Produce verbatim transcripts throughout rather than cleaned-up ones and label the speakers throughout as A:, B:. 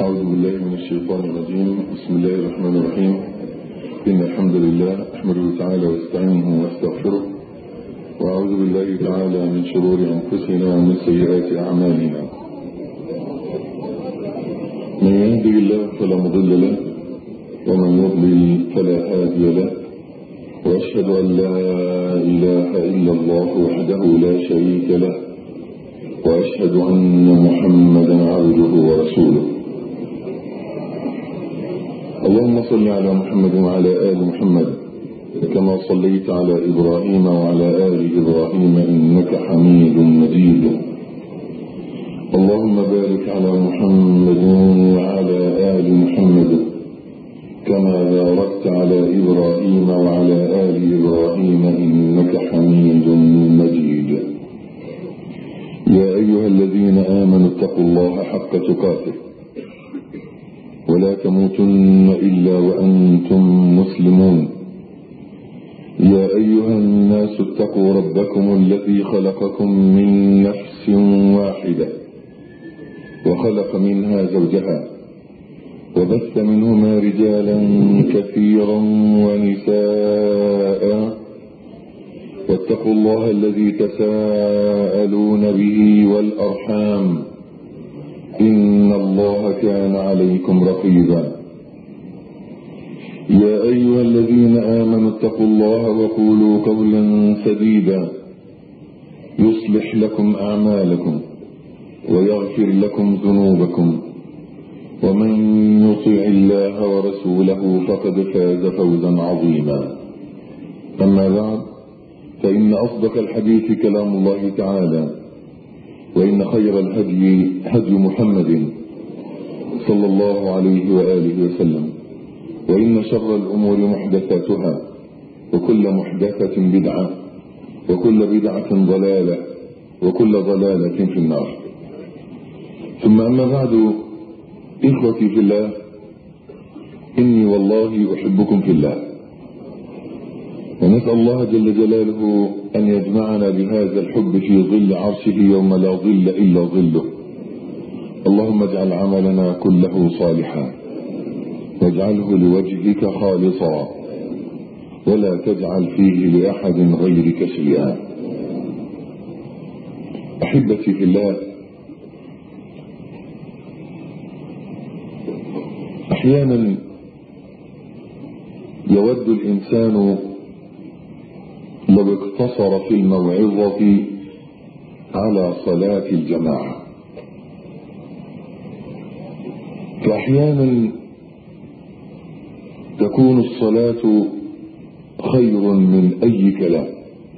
A: أعوذ بالله من الشيطان الرجيم. بسم الله الرحمن الرحيم. إن الحمد لله أحمده تعالى واستعينه واستغفره، وأعوذ بالله تعالى من شرور أنفسنا ومن سيئات أعمالنا. من يهده الله فلا مضل له، ومن يضلل فلا هادي له، وأشهد أن لا إله إلا الله وحده لا شريك له، وأشهد أن محمدا عبده ورسوله. اللهم صل على محمد وعلى آل محمد كما صليت على إبراهيم وعلى آل إبراهيم إنك حميد مجيد. اللهم بارك على محمد وعلى آل محمد كما باركت على إبراهيم وعلى آل إبراهيم إنك حميد مجيد. يا أيها الذين آمنوا اتقوا الله حق تقاته ولا تموتن إلا وأنتم مسلمون. يا أيها الناس اتقوا ربكم الذي خلقكم من نفس واحدة وخلق منها زوجها وبث منهما رجالا كثيرا ونساء، واتقوا الله الذي تساءلون به والأرحام إن الله كان عليكم رقيبا. يا أيها الذين آمنوا اتقوا الله وقولوا قولا سديدا يصلح لكم أعمالكم ويغفر لكم ذنوبكم، ومن يطع الله ورسوله فقد فاز فوزا عظيما. أما بعد، فإن أصدق الحديث كلام الله تعالى، وإن خير الهدي هدي محمد صلى الله عليه وآله وسلم، وإن شر الأمور محدثاتها، وكل محدثة بدعة، وكل بدعة ضلالة، وكل ضلالة في النار. ثم أما بعد، إخوتي في الله، إني والله أحبكم في الله، ونسأل الله جل جلاله أن يجمعنا بهذا الحب في ظل عرشه يوم لا ظل إلا ظله. اللهم اجعل عملنا كله صالحا، واجعله لوجهك خالصا، ولا تجعل فيه لأحد غيرك شيئا. أحبتي في الله، أحيانا يود الإنسان لو اقتصر في الموعظة على صلاة الجماعة، فأحيانا تكون الصلاة خير من أي كلام،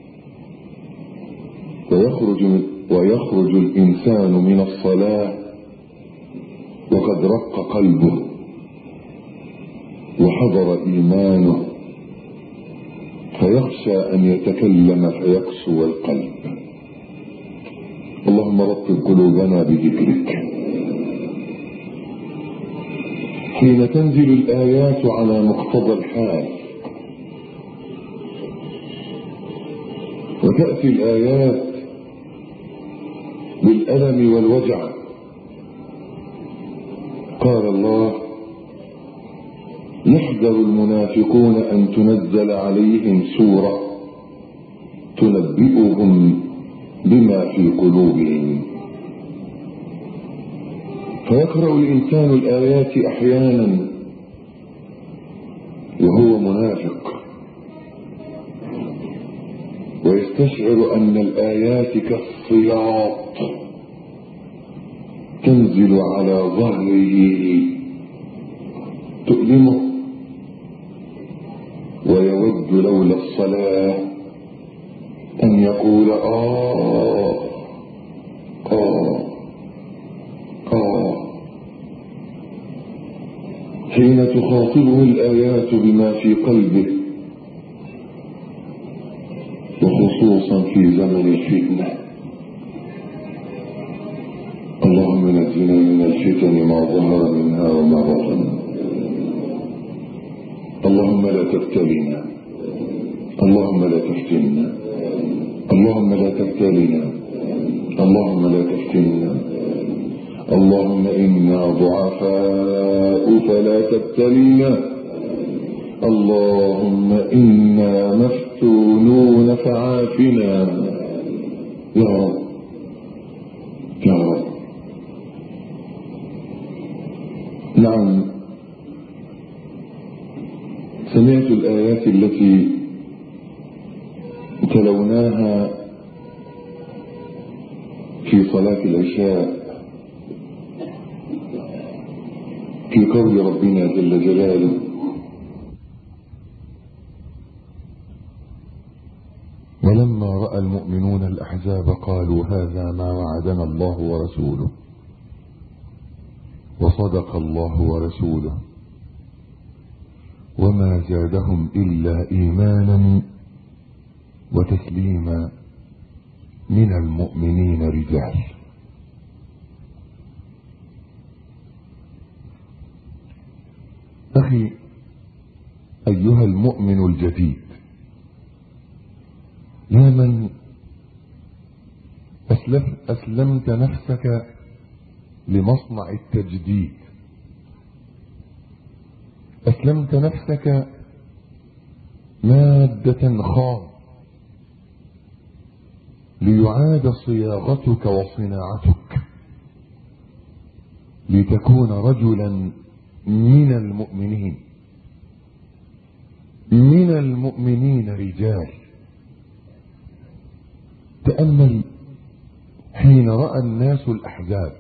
A: ويخرج, ويخرج الإنسان من الصلاة وقد رق قلبه وحضر إيمانه، فيخشى أن يتكلم فيقسو القلب. اللهم رطب قلوبنا بذكرك. حين تنزل الآيات على مقتضى الحال، وتأتي الآيات بالألم والوجع، قال الله: يحذر المنافقون أن تنزل عليهم سورة تنبئهم بما في قلوبهم. فيقرأ الإنسان الآيات أحيانا وهو منافق، ويستشعر أن الآيات كالصياط تنزل على ظهره تؤلمه، ويود لولا الصلاة أن يقول آه آه آه. حين تخاطبه الآيات بما في قلبه، وخصوصا في زمن الفتنة. اللهم نجنا من الفتن ما ظهر منها وما بطن. اللهم لا تفتنا، اللهم لا تفتنا، اللهم لا تفتنا، اللهم لا تفتنا، اللهم إنا ضعفاء فلا تبتلينا، اللهم إنا مفتونون فعافنا يا رب يا رب. نعم، سمعت الآيات التي تلوناها في صلاة العشاء في قول ربنا جل جلاله: ولما رأى المؤمنون الأحزاب قالوا هذا ما وعدنا الله ورسوله وصدق الله ورسوله وما زادهم إلا إيمانا وتسليما من المؤمنين رجال. أخي أيها المؤمن الجديد، يا من أسلمت نفسك لمصنع التجديد، أسلمت نفسك مادة خام ليعاد صياغتك وصناعتك لتكون رجلا من المؤمنين، من المؤمنين رجال. تأمل حين رأى الناس الأحزاب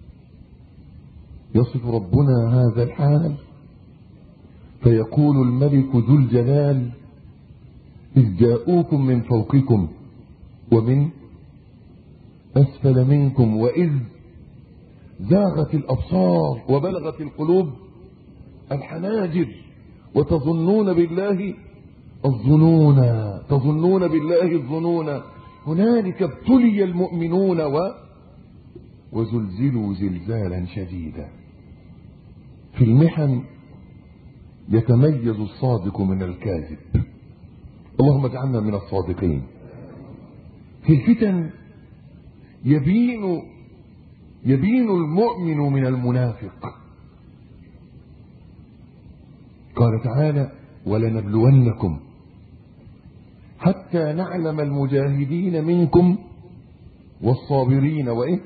A: يصف ربنا هذا الحال فيقول الملك ذو الجلال: إذ جاءوكم من فوقكم ومن أسفل منكم وإذ زاغت الأبصار وبلغت القلوب الحناجر وتظنون بالله الظنون تظنون بالله الظنون هنالك ابتلي المؤمنون و وزلزلوا زلزالا شديدا. في المحن يتميز الصادق من الكاذب، اللهم اجعلنا من الصادقين. في الفتن يبين يبين المؤمن من المنافق. قال تعالى: ولنبلونكم حتى نعلم المجاهدين منكم والصابرين وإيه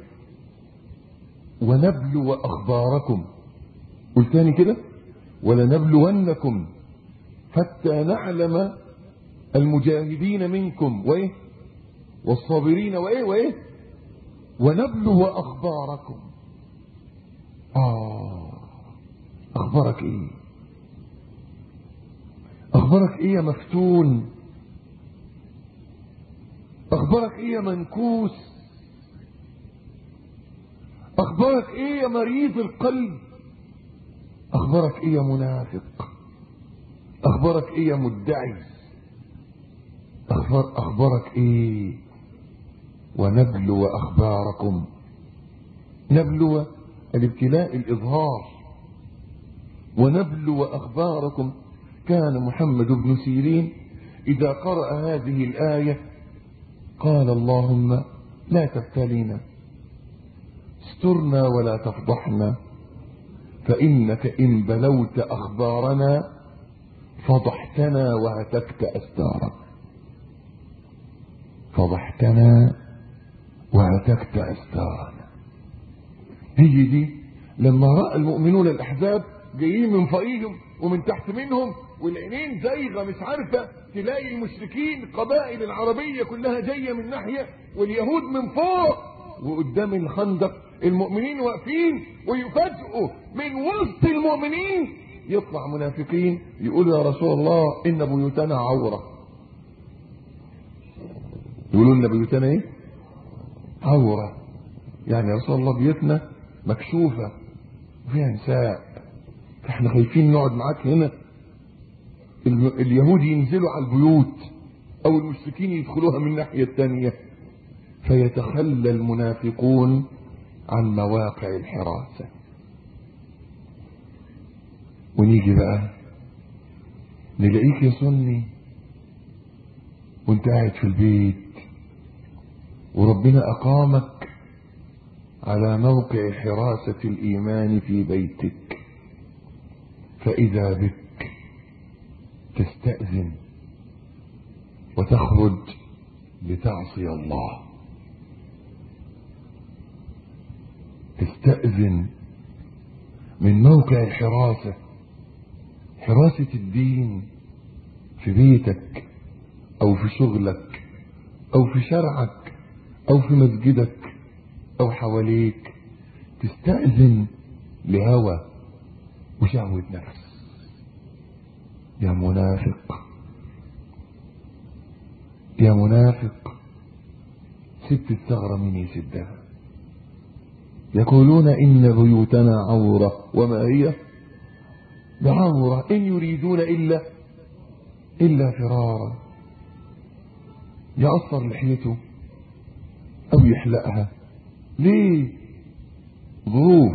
A: ونبلو أخباركم. قل تاني كده: ولنبلونكم حتى نعلم المجاهدين منكم وإيه والصابرين وإيه وإيه ونبلو أخباركم. آه أخبارك إيه؟ أخبارك إيه يا مفتون؟ أخبارك إيه يا منكوس؟ أخبارك إيه يا مريض القلب؟ أخبارك إيه يا منافق؟ أخبارك إيه يا مدعي؟ أخبار أخبارك إيه؟ ونبلو أخباركم. نبلو الابتلاء الإظهار، ونبلو أخباركم. كان محمد بن سيرين إذا قرأ هذه الآية قال: اللهم لا تبتلينا، استرنا ولا تفضحنا، فإنك إن بلوت أخبارنا فضحتنا وهتكت أستارنا. فضحتنا وهتكت أستارنا. هي دي لما رأى المؤمنون الأحزاب جايين من فوقيهم ومن تحت منهم والعينين زايغه مش عارفه، تلاقي المشركين القبائل العربيه كلها جايه من ناحيه واليهود من فوق، وقدام الخندق المؤمنين واقفين، ويفاجئوا من وسط المؤمنين يطلع منافقين يقولوا: يا رسول الله ان بيوتنا عوره. يقولوا لنا بيوتنا ايه؟ عوره. يعني يا رسول الله بيوتنا مكشوفه وفيها نساء، احنا خايفين نقعد معاك هنا، اليهود ينزلوا على البيوت او المشركين يدخلوها من الناحيه الثانيه. فيتخلى المنافقون عن مواقع الحراسه. ونيجي بقى نلاقيك يا سني وانت قاعد في البيت وربنا اقامك على موقع حراسة الإيمان في بيتك، فإذا بك تستأذن وتخرج لتعصي الله. تستأذن من موقع الحراسة، حراسة الدين في بيتك أو في شغلك أو في شرعك أو في مسجدك أو حواليك. تستأذن لهوى وشهوة نفس. يا منافق يا منافق، سبت الثغرة من يسدها. يقولون إن بيوتنا عورة وما هي بعورة إن يريدون إلا إلا فرارا. يقصر لحيته أو يحلقها، ليه؟ ظروف.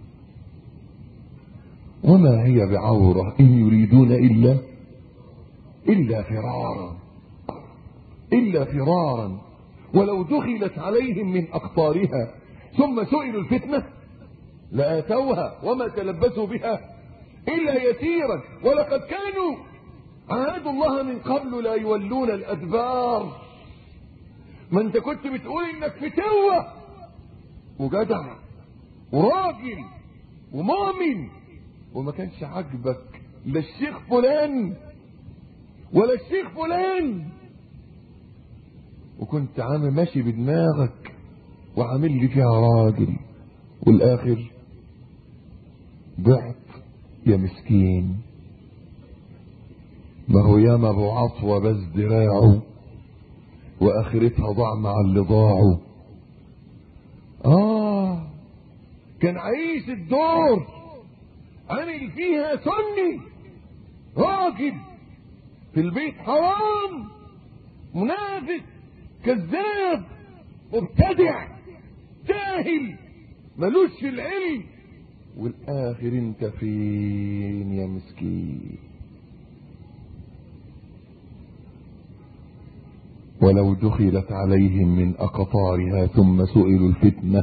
A: وما هي بعورة إن يريدون إلا إلا فرارا إلا فرارا ولو دخلت عليهم من أقطارها ثم سئلوا الفتنة لآتوها وما تلبسوا بها إلا يسيرا ولقد كانوا عاهدوا الله من قبل لا يولون الأدبار. ما انت كنت بتقول انك فتوة وجدع وراجل ومؤمن، وما كانش عاجبك لا الشيخ فلان ولا الشيخ فلان، وكنت عامل ماشي بدماغك وعامل لي فيها راجل، والاخر ضعت يا مسكين. ما هو ياما ابو عطوة بس دراعه واخرتها ضاع مع اللي ضاعوا. اه كان عايش الدور عامل فيها سني، راجل في البيت حرام، منافق، كذاب، مبتدع، جاهل، ملوش في العلم، والاخر انت فين يا مسكين؟ ولو دخلت عليهم من أقطارها ثم سئلوا الفتنة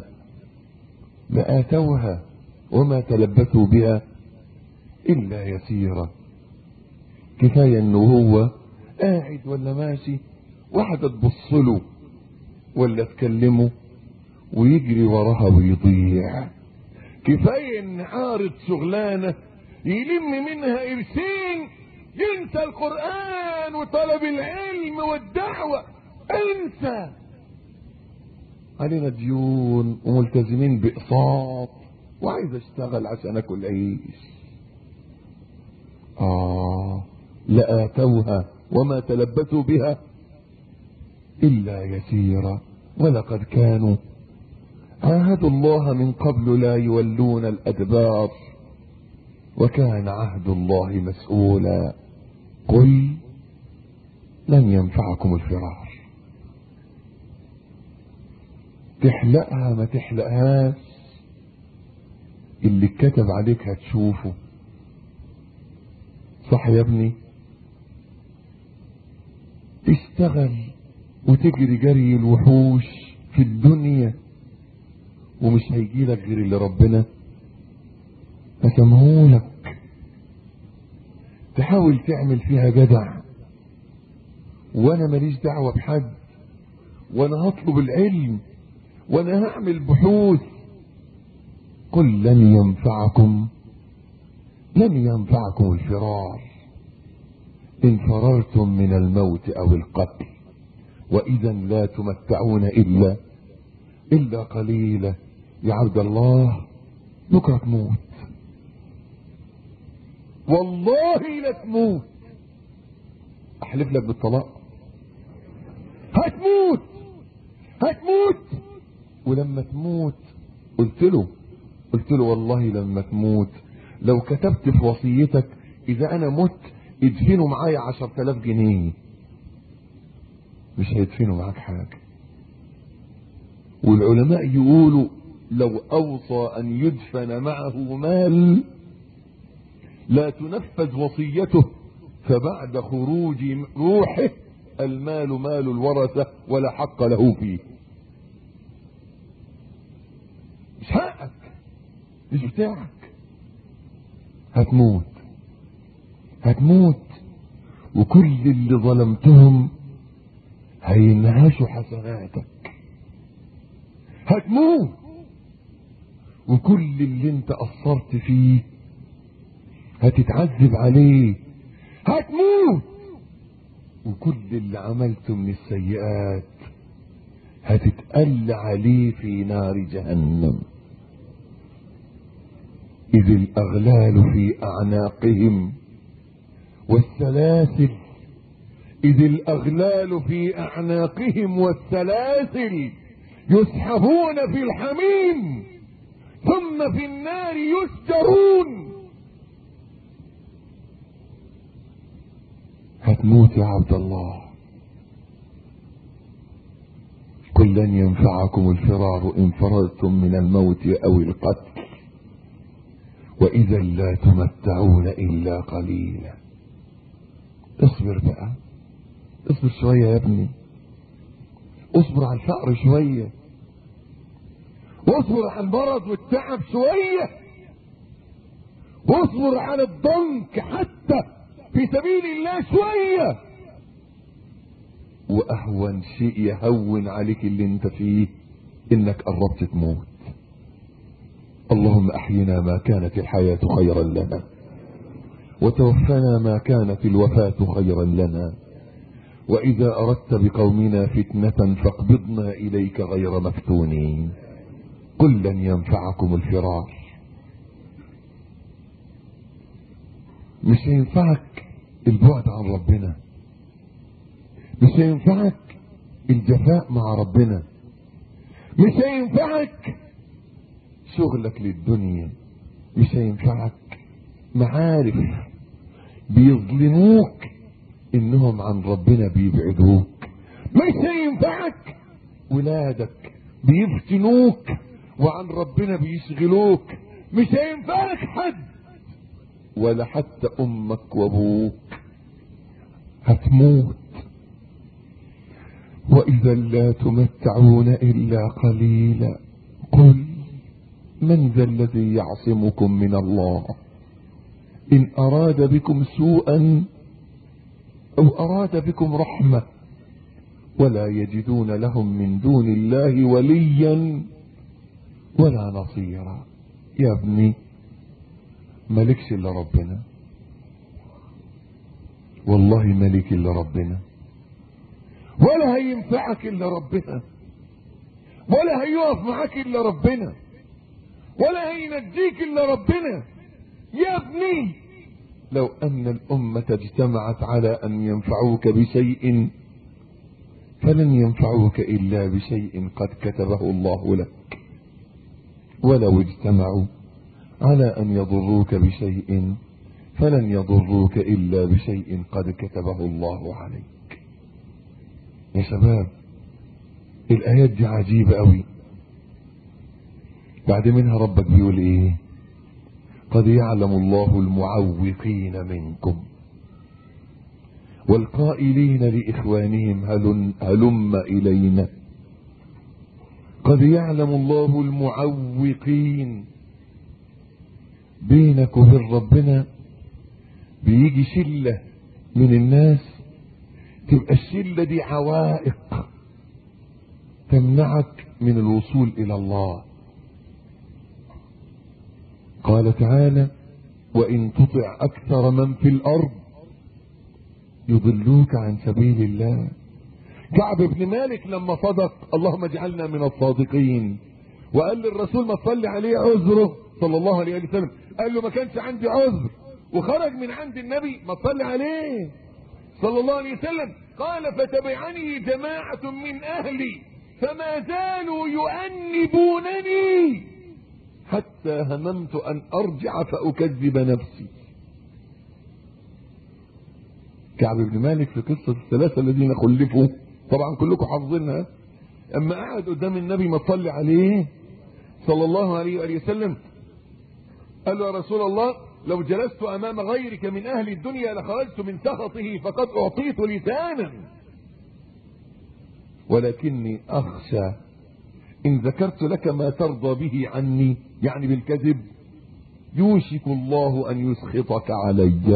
A: لآتوها وما تلبثوا بها إلا يسيرا. كفاية انه هو قاعد ولا ماشي واحدة تبص له ولا تكلمه ويجري وراها ويضيع. كفاية ان عارض شغلانة يلم منها قرشين ينسى القرآن وطلب العلم والدعوة. انسى، علينا ديون وملتزمين بإقساط وعايز اشتغل عشان اكل عيش. اه لآتوها وما تلبثوا بها إلا يسيرا ولقد كانوا عاهدوا الله من قبل لا يولون الأدبار وكان عهد الله مسؤولا. قل لن ينفعكم الفرار. تحلقها ما تحلقهاش، اللي اتكتب عليك هتشوفه. صح يا ابني؟ تشتغل وتجري جري الوحوش في الدنيا ومش هيجيلك غير اللي ربنا قسمهولك. تحاول تعمل فيها جدع، وانا ماليش دعوة بحد، وانا هطلب العلم، وانا هعمل بحوث. قل لن ينفعكم لن ينفعكم الفرار إن فررتم من الموت أو القتل وإذا لا تمتعون إلا إلا قليلا. يا عبد الله بكرة تموت، والله لا تموت، أحلف لك بالطلاق هتموت هتموت. ولما تموت قلت له قلت له والله لما تموت لو كتبت في وصيتك إذا أنا مت ادفنوا معايا عشر تلاف جنيه، مش هيدفنوا معاك حاجة. والعلماء يقولوا لو أوصى أن يدفن معه مال لا تنفذ وصيته، فبعد خروج روحه المال مال الورثة ولا حق له فيه. مش بتاعك. هتموت هتموت وكل اللي ظلمتهم هينهشوا حسناتك. هتموت وكل اللي انت قصرت فيه هتتعذب عليه. هتموت وكل اللي عملته من السيئات هتتقل عليه في نار جهنم. إذ الأغلال في أعناقهم والسلاسل إذ الأغلال في أعناقهم والسلاسل يسحبون في الحميم ثم في النار يسجرون. هتموت يا عبد الله. قل لن ينفعكم الفرار إن فررتم من الموت أو القتل وإذا لا تمتعون إلا قليلا. اصبر بقى، اصبر شوية يا ابني، اصبر على الفقر شوية، واصبر على المرض والتعب شوية، واصبر على الضنك حتى في سبيل الله شوية. واهون شيء يهون عليك اللي انت فيه انك قربت تموت. اللهم احينا ما كانت الحياة خيرا لنا وتوفنا ما كانت الوفاة خيرا لنا واذا اردت بقومنا فتنة فاقبضنا اليك غير مفتونين. قل لن ينفعكم الفرار. مش هينفعك البعد عن ربنا، مش هينفعك الجفاء مع ربنا، مش هينفعك شغلك للدنيا، مش هينفعك معارف بيظلموك انهم عن ربنا بيبعدوك، مش هينفعك ولادك بيفتنوك وعن ربنا بيشغلوك، مش هينفعك حد ولا حتى امك وابوك. هتموت واذا لا تمتعون الا قليلا. قل من ذا الذي يعصمكم من الله ان اراد بكم سوءا او اراد بكم رحمة ولا يجدون لهم من دون الله وليا ولا نصيرا. يا ابني ملكش الا ربنا، والله ملك الا ربنا، ولا هينفعك الا ربنا، ولا هيقف معاك الا ربنا، ولا هينجيك الا ربنا. يا ابني لو ان الامة اجتمعت على ان ينفعوك بشيء فلن ينفعوك الا بشيء قد كتبه الله لك، ولو اجتمعوا على ان يضروك بشيء فلن يضروك الا بشيء قد كتبه الله عليك. يا شباب الايات دي عجيبة قوي. بعد منها ربك بيقول ايه؟ قد يعلم الله المعوقين منكم والقائلين لاخوانهم هلم, هلم الينا. قد يعلم الله المعوقين. بينك وبين ربنا بيجي شلة من الناس تبقى الشلة دي عوائق تمنعك من الوصول الى الله. قال تعالى وان تطع اكثر من في الارض يضلوك عن سبيل الله. كعب بن مالك لما صدق اللهم اجعلنا من الصادقين وقال للرسول ما تصلي عليه عذره صلى الله عليه وسلم، قال له ما كانش عندي عذر وخرج من عند النبي ما تصلي عليه صلى الله عليه وسلم. قال فتبعني جماعة من اهلي فما زالوا يؤنبونني حتى هممت ان ارجع فاكذب نفسي. كعب بن مالك في قصة الثلاثة الذين خلفوا طبعا كلكم حافظينها، اما قعد قدام النبي ما تصلي عليه صلى الله عليه وآله وسلم قال له يا رسول الله لو جلست امام غيرك من اهل الدنيا لخرجت من سخطه فقد اعطيت لسانا ولكني اخشى ان ذكرت لك ما ترضى به عني يعني بالكذب يوشك الله ان يسخطك علي.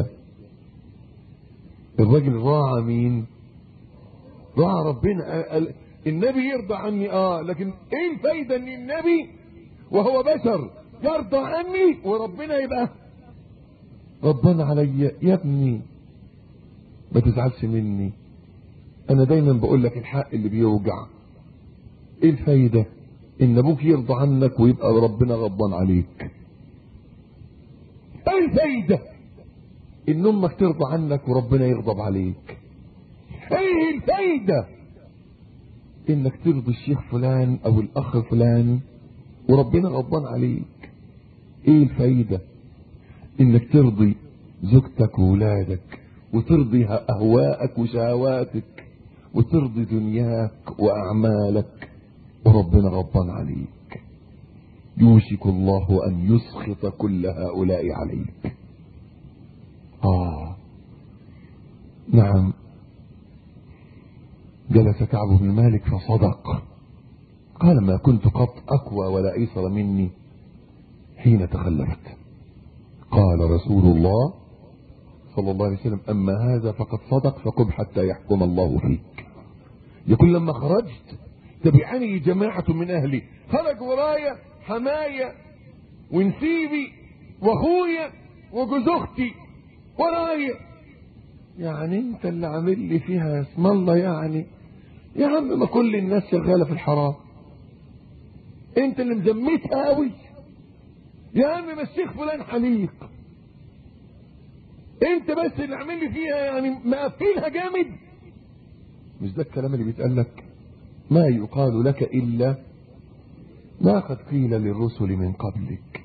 A: الراجل راعى مين؟ راعى ربنا. النبي يرضى عني اه، لكن ايه الفايدة ان النبي وهو بشر يرضى عني وربنا يبقى غضبان علي؟ يا ابني ما تزعلش مني، انا دايما بقول لك الحق اللي بيوجع. ايه الفايدة ان ابوك يرضى عنك ويبقى ربنا غضبان عليك؟ ايه الفايدة ان امك ترضى عنك وربنا يغضب عليك؟ ايه الفايدة انك ترضي الشيخ فلان او الاخ فلان وربنا غضبان عليك؟ ايه الفايدة انك ترضي زوجتك وولادك وترضي اهواءك وشهواتك وترضي دنياك واعمالك وربنا غضبان عليك؟ يوشك الله ان يسخط كل هؤلاء عليك. اه نعم. جلس كعب بن مالك فصدق، قال ما كنت قط اقوى ولا ايسر مني حين تخلفت. قال رسول الله صلى الله عليه وسلم اما هذا فقد صدق فقم حتى يحكم الله فيك. يقول لما خرجت تبعني جماعة من اهلي، خرج ورايا حماية ونسيبي واخويا وجوز اختي ورايا، يعني انت اللي عامل لي فيها اسم الله. يعني يا عم ما كل الناس شغالة في الحرام، انت اللي مزمتها قوي. يا عم ما الشيخ فلان حليق، انت بس اللي عامل لي فيها يعني مقفلها جامد. مش ده الكلام اللي بيتقال لك؟ ما يقال لك الا ما قد قيل للرسل من قبلك.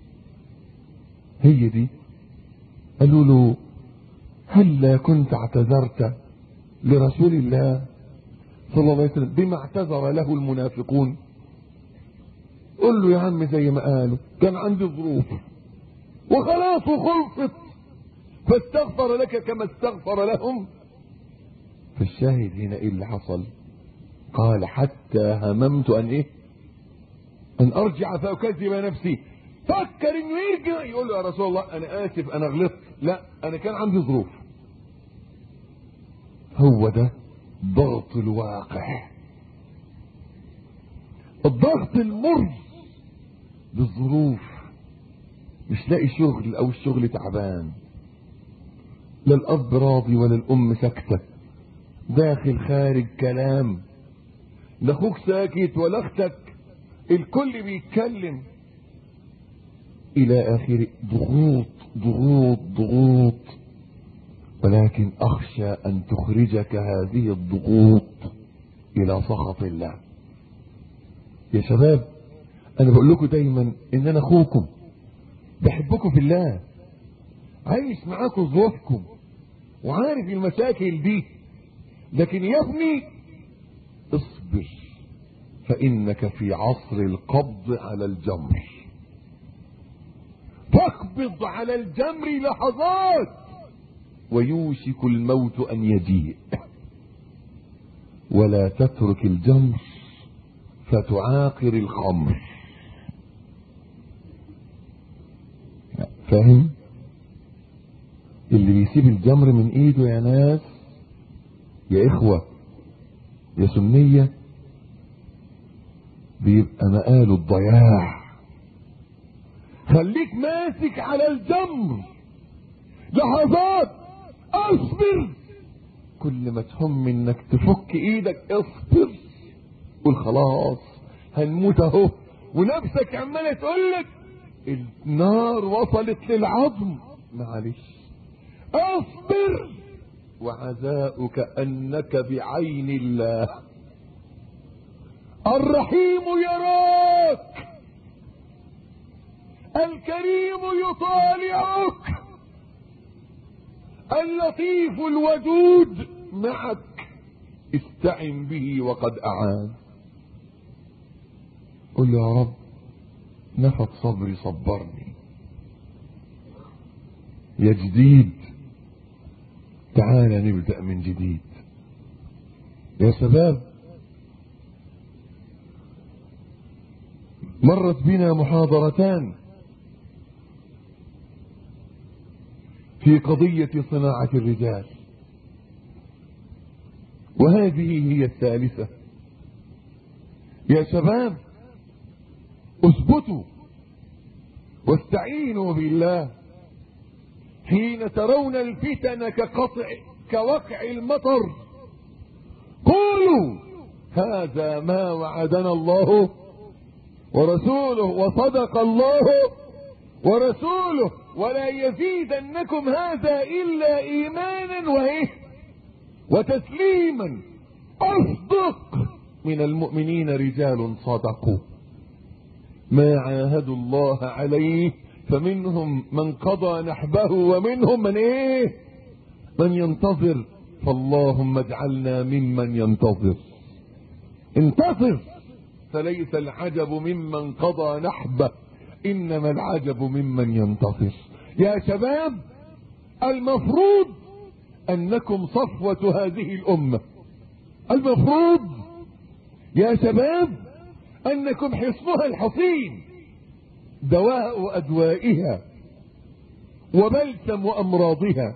A: هي دي. قالوا له هل كنت اعتذرت لرسول الله صلى الله عليه وسلم بما اعتذر له المنافقون؟ قل له يا عم زي ما قالوا كان عندي ظروف وخلاص وخلصت، فاستغفر لك كما استغفر لهم. فالشاهد هنا ايه اللي حصل؟ قال حتى هممت ان ايه؟ ان ارجع فاكذب نفسي. فكر انه يرجع يقول له يا رسول الله انا اسف انا غلطت، لا انا كان عندي ظروف. هو ده ضغط الواقع، الضغط المر بالظروف. مش لاقي شغل او الشغل تعبان، لا الاب راضي ولا الام ساكته، داخل خارج كلام، لا اخوك ساكت ولا اختك، الكل بيتكلم الى اخره. ضغوط ضغوط ضغوط. ولكن اخشى ان تخرجك هذه الضغوط الى سخط الله. يا شباب انا بقول لكم دايما ان انا اخوكم، بحبكم في الله، عايش معاكم ظروفكم وعارف المشاكل دي، لكن يا ابني اصبر فانك في عصر القبض على الجمر. تقبض على الجمر لحظات ويوشك الموت ان يجيء، ولا تترك الجمر فتعاقر الخمر. فاهم؟ اللي بيسيب الجمر من ايده يا ناس، يا اخوة يا سنية، بيبقى مقاله الضياع. خليك ماسك على الجمر لحظات، اصبر. كل ما تهم انك تفك ايدك اصبر، قول خلاص هنموت اهو، ونفسك عماله تقول لك النار وصلت للعظم، معلش اصبر. وعزاؤك انك بعين الله الرحيم يراك، الكريم يطالعك، اللطيف الودود معك، استعن به وقد اعان. قل يا رب نفد صبري صبرني، يا جديد تعال نبدأ من جديد. يا شباب مرت بنا محاضرتان في قضية صناعة الرجال. وهذه هي الثالثة. يا شباب اثبتوا واستعينوا بالله حين ترون الفتن كقطع كوقع المطر. قولوا هذا ما وعدنا الله ورسوله وصدق الله ورسوله ولا يزيدنكم هذا إلا إيمانا وإيه وتسليما. أصدق من المؤمنين رجال صدقوا ما عاهدوا الله عليه فمنهم من قضى نحبه ومنهم من ايه من ينتظر. فاللهم اجعلنا ممن ينتظر. انتظر، فليس العجب ممن قضى نحبه انما العجب ممن ينتظر. يا شباب المفروض انكم صفوة هذه الامة. المفروض يا شباب انكم حصنها الحصين، دواء ادوائها وبلسم امراضها.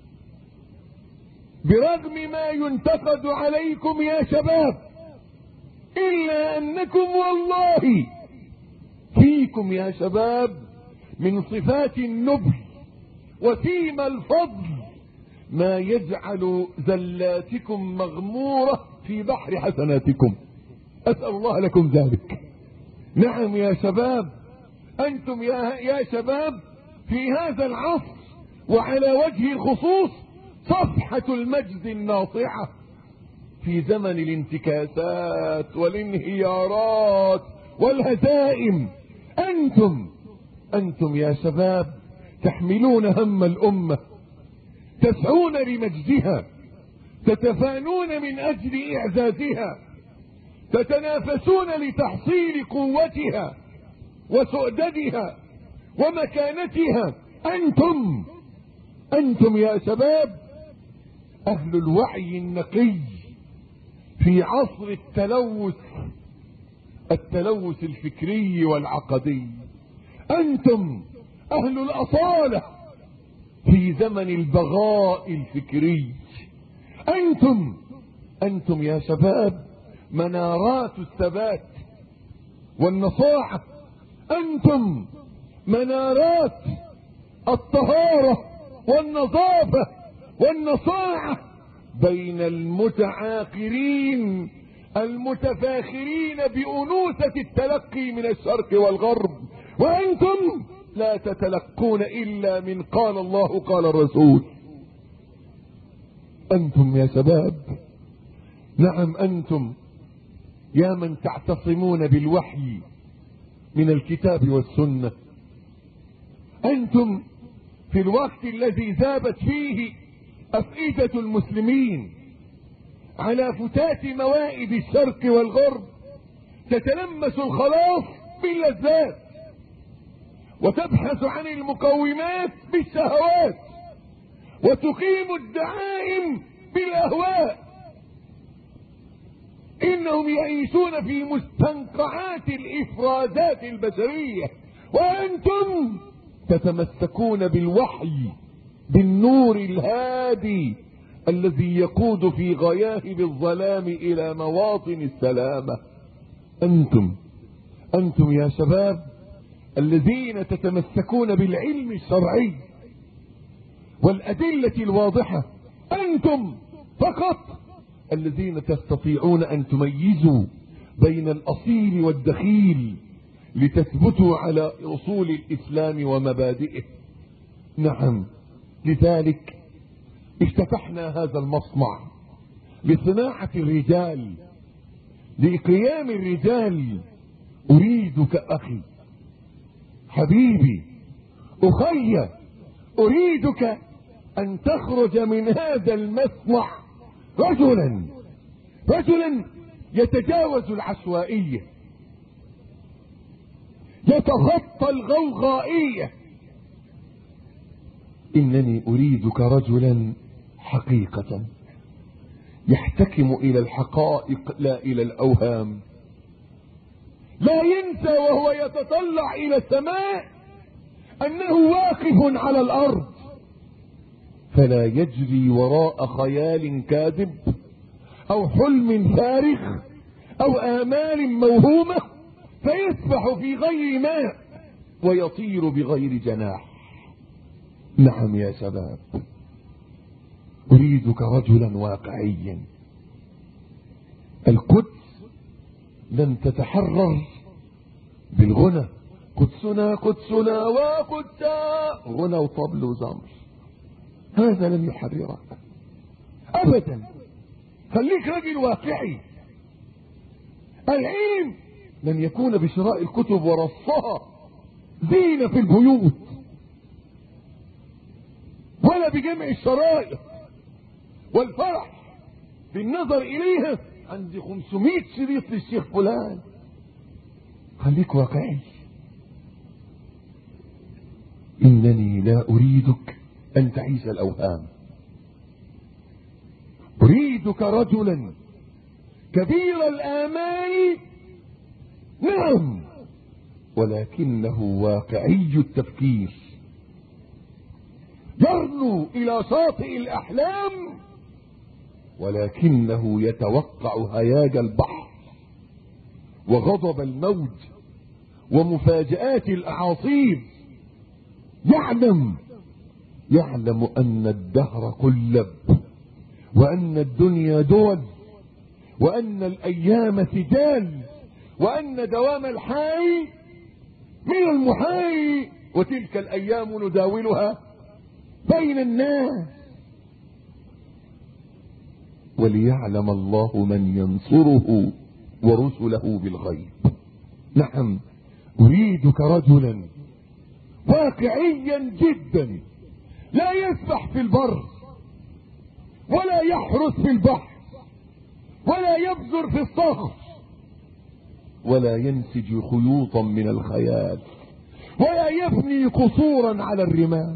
A: برغم ما ينتقد عليكم يا شباب الا انكم والله فيكم يا شباب من صفات النبل وسيم الفضل ما يجعل زلاتكم مغمورة في بحر حسناتكم. اسأل الله لكم ذلك. نعم يا شباب، انتم يا, يا شباب في هذا العصر وعلى وجه الخصوص صفحة المجد الناصعة في زمن الانتكاسات والانهيارات والهزائم. انتم انتم يا شباب تحملون هم الامة، تسعون لمجدها، تتفانون من اجل اعزازها، تتنافسون لتحصيل قوتها وسؤددها ومكانتها. انتم انتم يا شباب اهل الوعي النقي في عصر التلوث التلوث الفكري والعقدي. انتم اهل الاصالة في زمن البغاء الفكري. انتم انتم يا شباب منارات الثبات والنصاعة. انتم منارات الطهارة والنظافة والنصاعة بين المتعاقرين المتفاخرين بأنوثة التلقي من الشرق والغرب. وانتم لا تتلقون الا من قال الله قال الرسول. انتم يا شباب، نعم انتم يا من تعتصمون بالوحي من الكتاب والسنة. انتم في الوقت الذي ذابت فيه افئدة المسلمين على فتات موائد الشرق والغرب تتلمس الخلاص باللذات وتبحث عن المقومات بالشهوات وتقيم الدعائم بالاهواء. انهم يعيشون في مستنقعات الافرازات البشرية وانتم تتمسكون بالوحي بالنور الهادي الذي يقود في غياهب الظلام الى مواطن السلامة. انتم انتم يا شباب الذين تتمسكون بالعلم الشرعي والادلة الواضحة. انتم فقط الذين تستطيعون ان تميزوا بين الاصيل والدخيل لتثبتوا على اصول الاسلام ومبادئه. نعم، لذلك افتتحنا هذا المصنع لصناعة الرجال، لقيام الرجال. اريدك اخي حبيبي اخي، اريدك ان تخرج من هذا المصنع رجلا رجلا يتجاوز العشوائية، يتخطى الغوغائية. انني اريدك رجلا حقيقة يحتكم الى الحقائق لا الى الاوهام، لا ينسى وهو يتطلع الى السماء انه واقف على الارض. فلا يجري وراء خيال كاذب او حلم فارغ او امال موهومة فيسبح في غير ماء ويطير بغير جناح. نعم يا شباب، اريدك رجلا واقعيا. القدس لن تتحرر بالغنى، قدسنا قدسنا وقدسا، غنى وطبل وزمر، هذا لن يحررك ابدا. خليك رجل واقعي. العلم لن يكون بشراء الكتب ورصها زينة في البيوت، ولا بجمع الشرائط والفرح بالنظر اليها. عندي خمسمائة شريط للشيخ فلان. خليك واقعي. انني لا اريدك ان تعيش الاوهام، اريدك رجلا كبير الامال، نعم، ولكنه واقعي التفكير، يرنو الى شاطئ الاحلام ولكنه يتوقع هياج البحر وغضب الموج ومفاجآت الاعاصير. يعلم يعلم ان الدهر كلب، وان الدنيا دول، وان الايام سجال، وان دوام الحي من المحاي، وتلك الايام نداولها بين الناس. وليعلم الله من ينصره ورسله بالغيب. نعم، اريدك رجلا واقعيا جدا، لا يسبح في البر ولا يحرس في البحر ولا يبذر في الصخر ولا ينسج خيوطا من الخيال ولا يبني قصورا على الرمال.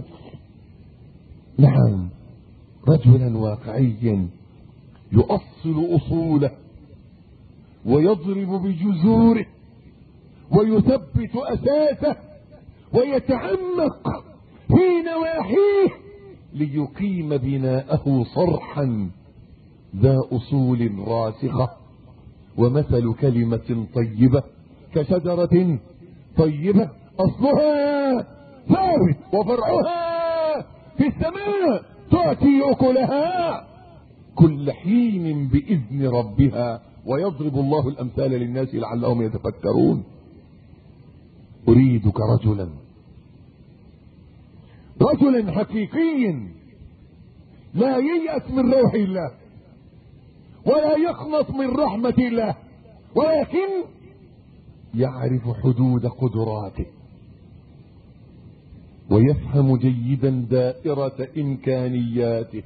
A: نعم، رجلا واقعيا يؤصل اصوله ويضرب بجذوره ويثبت اساسه ويتعمق في نواحيه ليقيم بناءه صرحا ذا اصول راسخة. ومثل كلمة طيبة كشجرة طيبة اصلها ثابت وفرعها في السماء، تؤتي اكلها كل حين باذن ربها، ويضرب الله الامثال للناس لعلهم يتفكرون. اريدك رجلا رجلا حقيقيا لا ييأس من روح الله ولا يقنط من رحمة الله، ولكن يعرف حدود قدراته ويفهم جيدا دائرة امكانياته،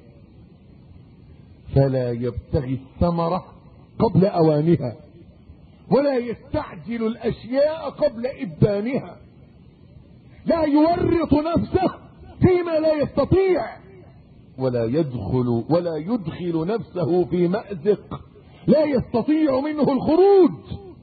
A: فلا يبتغي الثمرة قبل اوانها ولا يستعجل الاشياء قبل ابدانها، لا يورط نفسه فيما لا يستطيع، ولا يدخل ولا يدخل نفسه في مأزق لا يستطيع منه الخروج.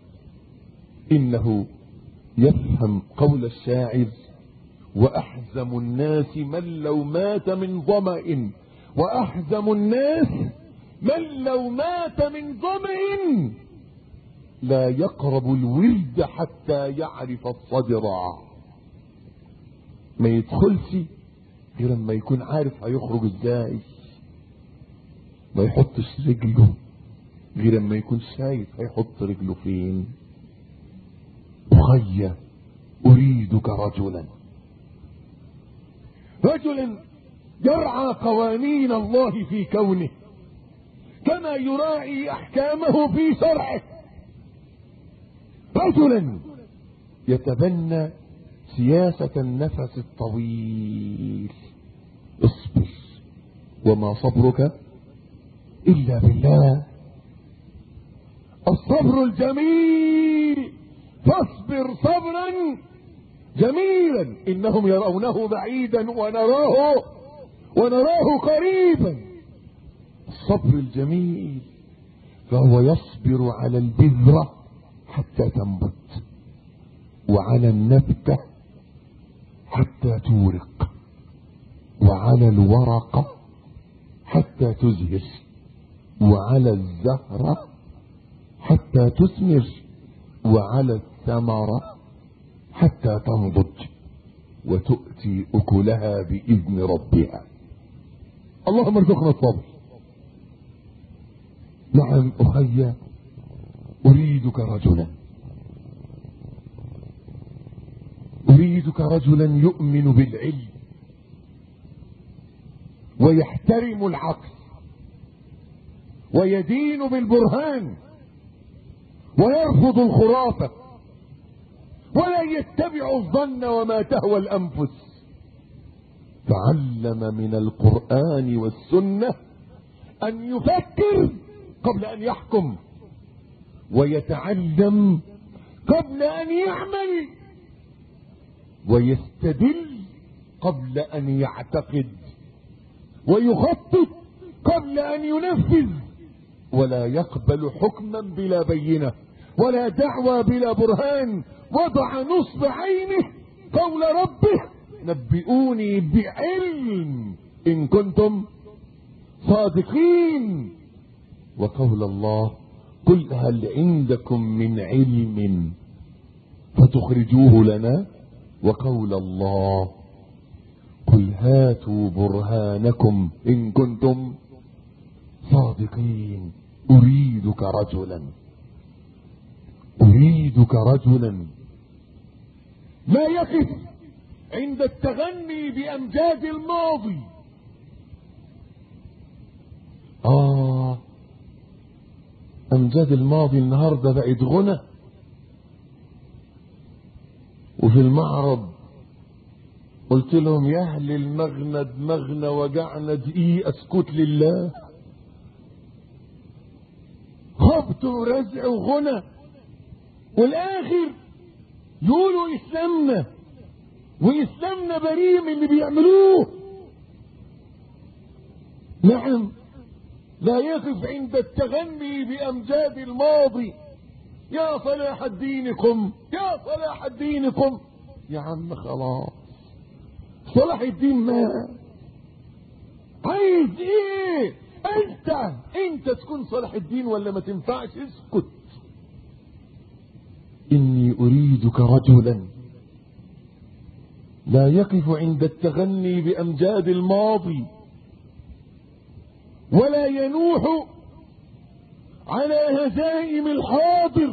A: انه يفهم قول الشاعر: واحزم الناس من لو مات من ظمأ، واحزم الناس من لو مات من ظمأ لا يقرب الورد حتى يعرف الصدر. ما يدخلش غير لما يكون عارف هيخرج ازاي، ما يحطش رجله غير لما يكون شايف هيحط رجله فين. بخية اريدك رجلا رجلا يرعى قوانين الله في كونه كما يراعي احكامه في شرعه، رجلا يتبنى سياسة النفس الطويل. اصبر وما صبرك الا بالله. الصبر الجميل، فاصبر صبرا جميلا انهم يرونه بعيدا ونراه ونراه قريبا. الصبر الجميل فهو يصبر على البذرة حتى تنبت، وعلى النبتة حتى تورق، وعلى الورقة حتى تزهر، وعلى الزهرة حتى تثمر، وعلى الثمرة حتى تنضج وتؤتي أكلها بإذن ربها. اللهم ارزقنا الصبر. نعم أخي، أريدك رجلا أريدك رجلا يؤمن بالعلم ويحترم العقل ويدين بالبرهان ويرفض الخرافة ولا يتبع الظن وما تهوى الأنفس. تعلم من القرآن والسنة أن يفكر قبل أن يحكم، ويتعلم قبل أن يعمل، ويستدل قبل أن يعتقد، ويخطط قبل أن ينفذ، ولا يقبل حكما بلا بينة ولا دعوى بلا برهان. وضع نصب عينه قول ربه: نبئوني بعلم إن كنتم صادقين. وقول الله: قل هل عندكم من علم فتخرجوه لنا. وقول الله: قل هاتوا برهانكم إن كنتم صادقين. أريدك رجلا أريدك رجلا لا يقف عند التغني بأمجاد الماضي. آه أمجاد الماضي النهاردة بقت غنى. وفي المعرض قلت لهم: يا أهل المغنى دمغنا وجعنا دقيق اسكت لله. خبط ورزع وغنى، والآخر يقولوا إسلامنا وإسلامنا بريء من اللي بيعملوه. نعم، لا يقف عند التغني بأمجاد الماضي. يا صلاح الدينكم يا صلاح الدينكم. يا عم خلاص، صلاح الدين ما عايز ايه؟ انت انت تكون صلاح الدين ولا ما تنفعش؟ اسكت. اني اريدك رجلا لا يقف عند التغني بامجاد الماضي، ولا ينوح على هزائم الحاضر،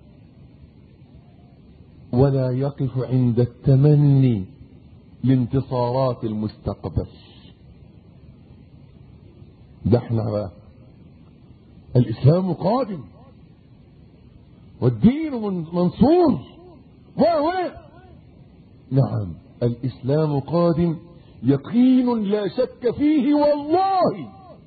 A: ولا يقف عند التمني لانتصارات المستقبل. ده احنا بقى الاسلام قادم والدين منصور و نعم، الاسلام قادم يقين لا شك فيه، والله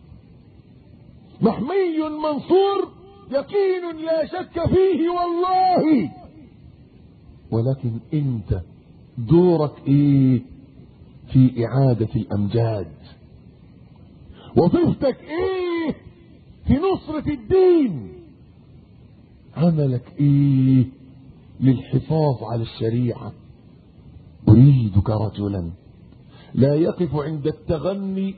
A: محمي منصور يقين لا شك فيه والله. ولكن انت دورك ايه في اعادة الامجاد؟ وظيفتك ايه في نصرة الدين؟ عملك ايه للحفاظ على الشريعة؟ اريدك رجلا لا يقف عند التغني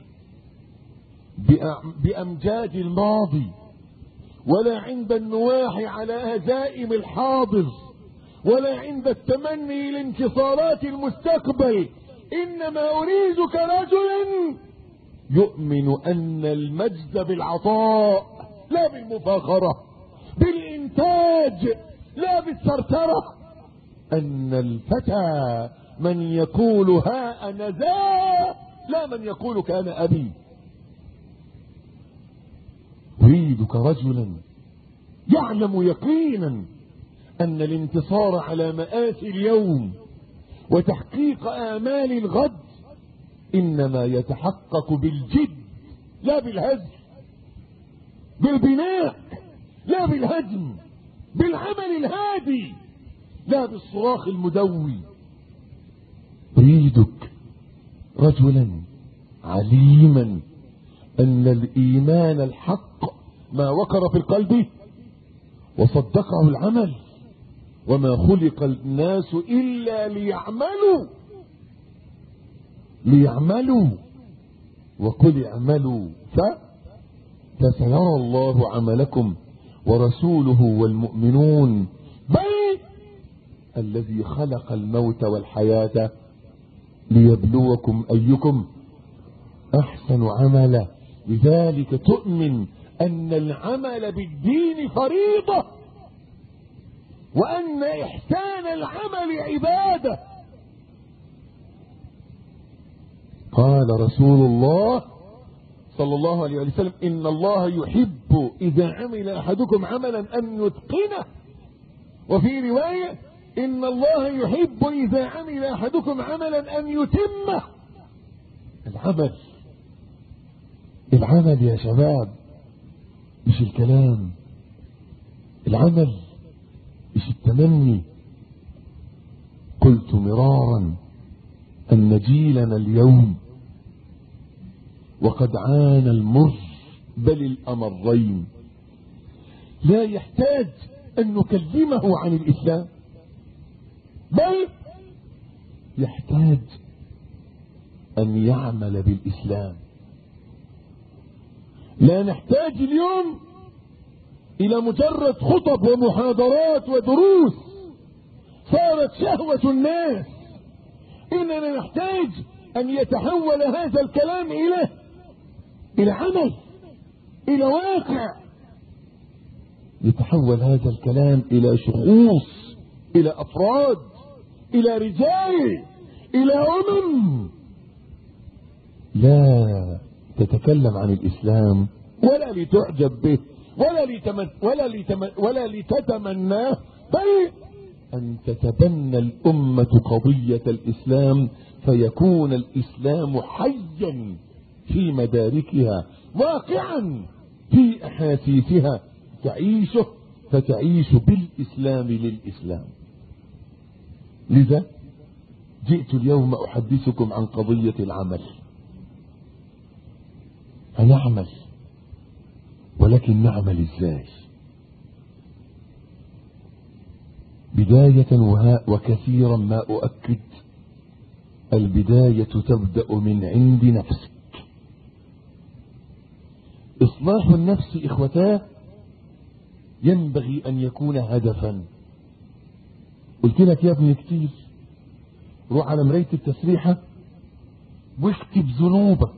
A: بأمجاد الماضي، ولا عند النواح على هزائم الحاضر، ولا عند التمني لانتصارات المستقبل. إنما أريدك رجلا يؤمن أن المجد بالعطاء لا بالمفاخرة، بالإنتاج لا بالثرثرة. أن الفتى من يقول ها أنا ذا، لا من يقول كان أبي. أريدك رجلا يعلم يقينا أن الانتصار على مآسي اليوم وتحقيق آمال الغد إنما يتحقق بالجد لا بالهزل، بالبناء لا بالهدم، بالعمل الهادي لا بالصراخ المدوي. أريدك رجلا عليما أن الإيمان الحق ما وقر في القلب وصدقه العمل، وما خلق الناس إلا ليعملوا ليعملوا وقل اعملوا ف فسيرى الله عملكم ورسوله والمؤمنون بل الذي خلق الموت والحياة ليبلوكم أيكم أحسن عملا. لذلك تؤمن أن العمل بالدين فريضة، وأن إحسان العمل عبادة. قال رسول الله صلى الله عليه وسلم: إن الله يحب إذا عمل أحدكم عملا أن يتقنه. وفي رواية: إن الله يحب إذا عمل أحدكم عملا أن يتمه. العمل العمل يا شباب، مش الكلام. العمل مش التمني. قلت مرارا أن جيلنا اليوم وقد عانى المر بل الأمرين لا يحتاج أن نكلمه عن الإسلام، بل يحتاج أن يعمل بالإسلام. لا نحتاج اليوم إلى مجرد خطب ومحاضرات ودروس صارت شهوة الناس، إننا نحتاج أن يتحول هذا الكلام إلى إلى عمل، إلى واقع. يتحول هذا الكلام إلى شخوص، إلى أفراد، إلى رجال، إلى أمم. لا تتكلم عن الإسلام ولا لتعجب به ولا لتمن ولا لتمن ولا لتتمناه، بل أن تتبنى الأمة قضية الإسلام، فيكون الإسلام حيا في مداركها، واقعا في أحاسيسها، تعيشه فتعيش بالإسلام للإسلام. لذا جئت اليوم أحدثكم عن قضية العمل. هنعمل، ولكن نعمل ازاي؟ بداية وكثيرا ما أؤكد: البداية تبدأ من عند نفسك. إصلاح النفس إخوتاه ينبغي أن يكون هدفا. قلت لك يا ابني كتير، روح على مراية التسريحة واكتب ذنوبك،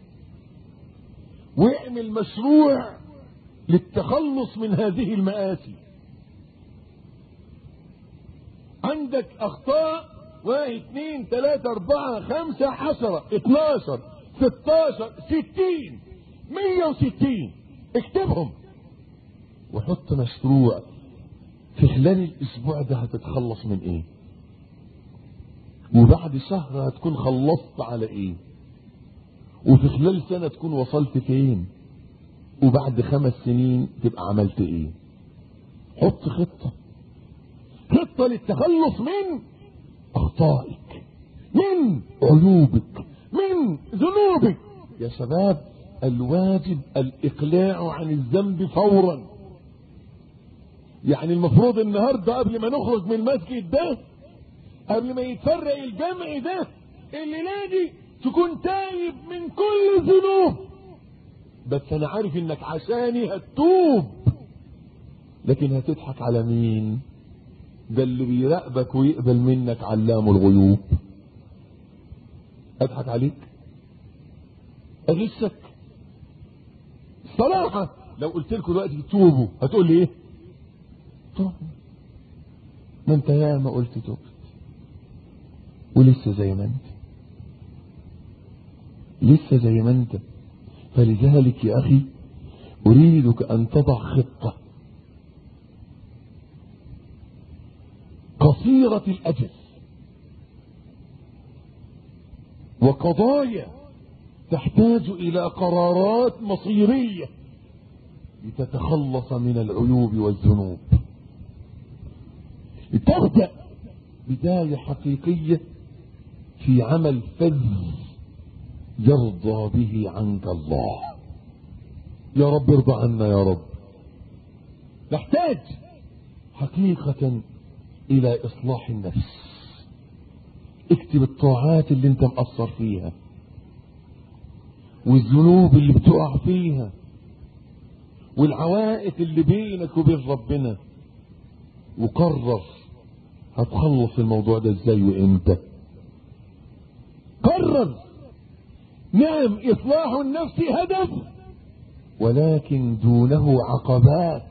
A: واعمل مشروع للتخلص من هذه المآسي. عندك أخطاء واحد اثنين ثلاثة أربعة خمسة عشرة اثناشر ستاشر ستين مية وستين، اكتبهم وحط مشروع في خلال الأسبوع ده هتتخلص من ايه، وبعد شهر هتكون خلصت على ايه، وفي خلال سنة تكون وصلت فين، وبعد خمس سنين تبقى عملت ايه. حط خطة خطة للتخلص من اخطائك، من عيوبك، من ذنوبك. يا شباب، الواجب الاقلاع عن الذنب فورا. يعني المفروض النهاردة قبل ما نخرج من المسجد ده، قبل ما يتفرق الجمع ده، الليلة دي تكون تايب من كل الذنوب. بس انا عارف انك عشاني هتتوب، لكن هتضحك على مين؟ ده اللي بيراقبك ويقبل منك علام الغيوب. اضحك عليك؟ اغشك؟ صراحة لو قلت لكم دلوقتي توبوا هتقول لي ايه؟ توب. ما انت يا ما قلت توبت ولسه زي ما انت، لسه زي ما انت. فلذلك يا اخي اريدك ان تضع خطة قصيرة الاجل وقضايا تحتاج الى قرارات مصيرية لتتخلص من العيوب والذنوب. تبدأ بداية حقيقية في عمل فذ يرضى به عنك الله. يا رب ارضى عنا يا رب. نحتاج حقيقة الى اصلاح النفس. اكتب الطاعات اللي انت مقصر فيها، والذنوب اللي بتقع فيها والعوائق اللي بينك وبين ربنا، وقرر هتخلص الموضوع ده ازاي وامتى. قرر. نعم اصلاح النفس هدف، ولكن دونه عقبات.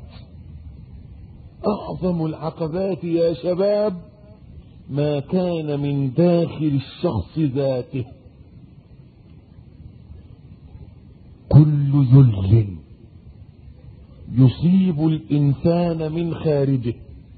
A: اعظم العقبات يا شباب ما كان من داخل الشخص ذاته. كل ذل يصيب الانسان من خارجه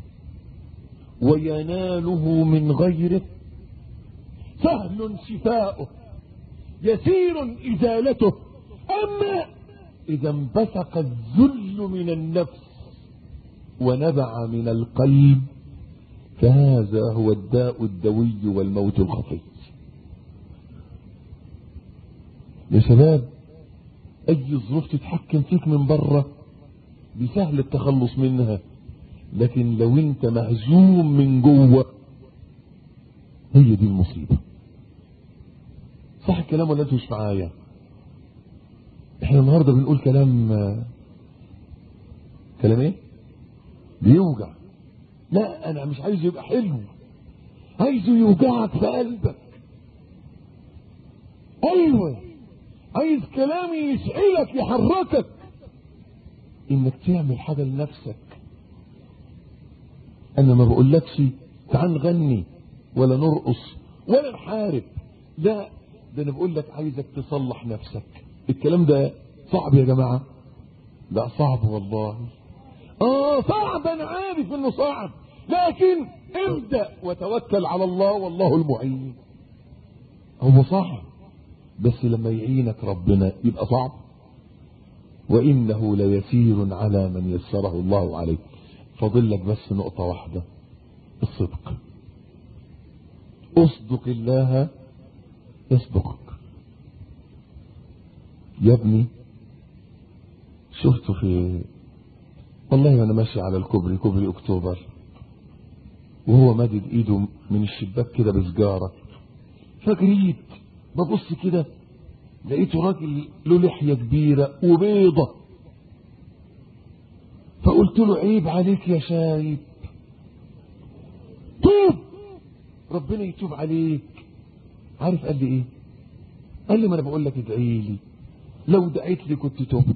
A: ويناله من غيره سهل شفاؤه، يسير ازالته. اما اذا انبثق الذل من النفس ونبع من القلب فهذا هو الداء الدوي والموت الخفي. يا شباب اي ظروف تتحكم فيك من بره بسهل التخلص منها، لكن لو انت مهزوم من جوه هي دي المصيبة. صح الكلام ولا انتوا مش معايا؟ احنا النهارده بنقول كلام كلام ايه؟ بيوجع. لا انا مش عايزه يبقى حلو، عايزه يوجعك في قلبك. ايوه عايز كلامي يشعلك يحركك انك تعمل حاجه لنفسك. انا ما بقولكش تعال نغني ولا نرقص ولا نحارب، لا ده انا بقول لك عايزك تصلح نفسك. الكلام ده صعب يا جماعه؟ لا صعب والله. اه صعب، انا عارف انه صعب، لكن ابدأ وتوكل على الله والله المعين. هو صعب بس لما يعينك ربنا يبقى صعب. وإنه ليسير على من يسره الله عليه. فاضل لك بس نقطة واحدة، الصدق. اصدق الله يصدقك. يا ابني شفته في والله وانا ماشي على الكوبري كوبري اكتوبر وهو مادد ايده من الشباك كده بسجارة، فجريت ببص كده لقيته راجل له لحية كبيرة وبيضة، فقلت له عيب عليك يا شايب، توب ربنا يتوب عليك. عارف قال لي ايه؟ قال لي ما انا بقول لك ادعي لي، لو دعيت لي كنت تبت.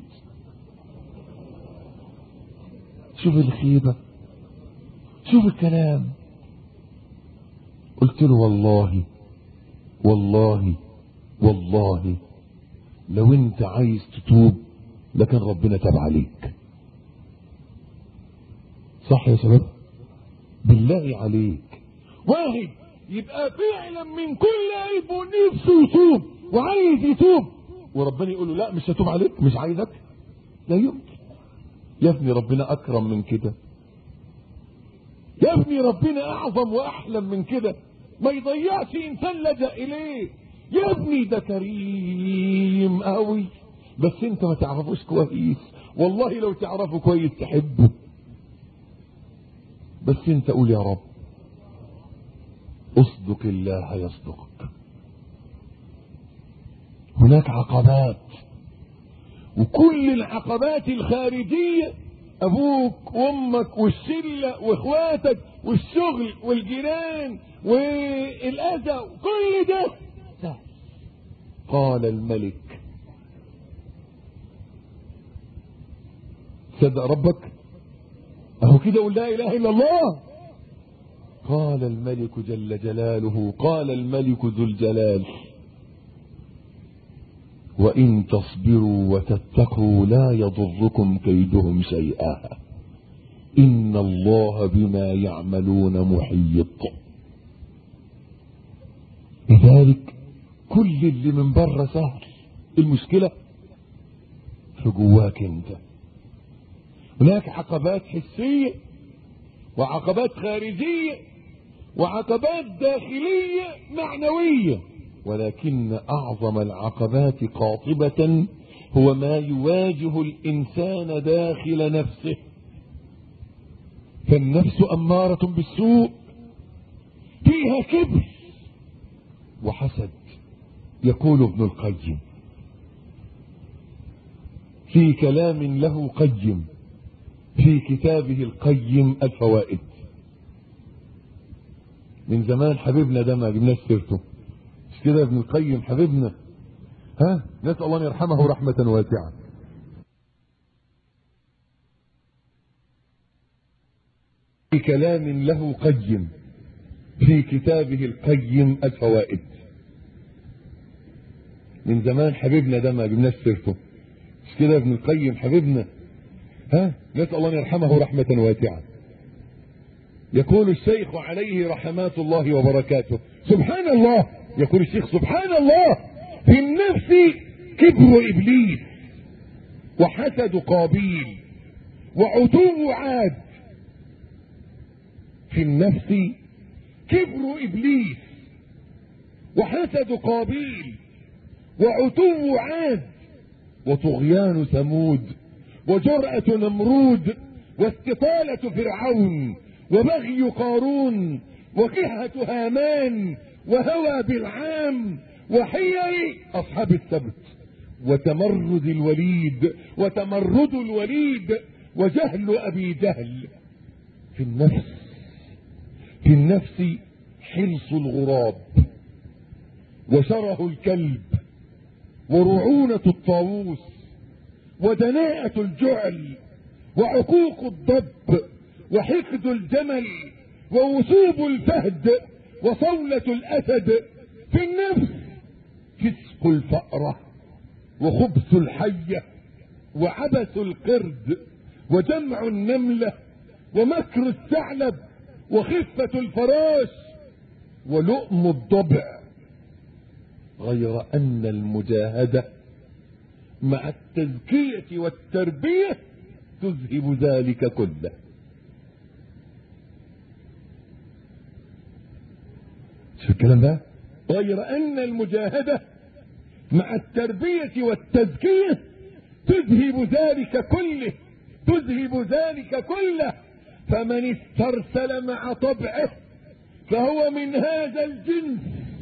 A: شوف الخيبة، شوف الكلام. قلت له والله والله والله لو انت عايز تتوب لكن ربنا تاب عليك. صح يا شباب؟ بالله عليك واحد يبقى فعلا من كل قلبه نفسه يتوب وعايز يتوب وربنا يقول له لا مش هتوب عليك، مش عايزك، لا يمكن. يا ابني ربنا اكرم من كده، يا ابني ربنا اعظم واحلم من كده، ما يضيعش انسان لجأ اليه. يا ابني ده كريم قوي بس انت ما تعرفوش كويس، والله لو تعرفه كويس تحبه. بس انت قول يا رب اصدق الله يصدقك. هناك عقبات، وكل العقبات الخارجية ابوك وامك والشلة واخواتك والشغل والجيران والاذى كل ده سهل. قال الملك صدق ربك اهو كده قول لا اله الا الله. قال الملك جل جلاله، قال الملك ذو الجلال وإن تصبروا وتتقوا لا يضركم كيدهم شيئا إن الله بما يعملون محيط. لذلك كل اللي من بره سهل، المشكلة في جواك انت. هناك عقبات حسية وعقبات خارجية وعقبات داخلية معنوية، ولكن أعظم العقبات قاطبة هو ما يواجه الإنسان داخل نفسه. فالنفس أمارة بالسوء، فيها كبر وحسد. يقول ابن القيم في كلام له قيم في كتابه القيم الفوائد. من زمان حبيبنا ده ما جبناش سيرته، مش كده ابن القيم حبيبنا؟ ها، نسأل الله ان يرحمه رحمة واسعة. في كلام له قيم في كتابه القيم الفوائد. من زمان حبيبنا ده ما جبناش سيرته، مش كده ابن القيم حبيبنا؟ ها، نسأل الله ان يرحمه رحمة واسعة. يقول الشيخ عليه رحمات الله وبركاته: سبحان الله، يقول الشيخ سبحان الله، في النفس كبر إبليس وحسد قابيل وعتو عاد. في النفس كبر إبليس وحسد قابيل وعتو عاد وطغيان ثمود وجرأة نمرود واستطالة فرعون وبغي قارون وكهة هامان وهوى بالعام وحير أصحاب السبت وتمرد الوليد وتمرد الوليد وجهل أبي جهل. في النفس في النفس حرص الغراب وشره الكلب ورعونة الطاووس ودناءة الجعل وعقوق الضب وحقد الجمل ووثوب الفهد وصولة الأسد. في النفس فسق الفأرة وخبث الحية وعبث القرد وجمع النملة ومكر الثعلب وخفة الفراش ولؤم الضبع. غير أن المجاهدة مع التزكية والتربية تذهب ذلك كله. شو الكلام ده؟ غير أن المجاهدة مع التربية والتزكية تذهب ذلك كله، تذهب ذلك كله. فمن استرسل مع طبعه فهو من هذا الجنس.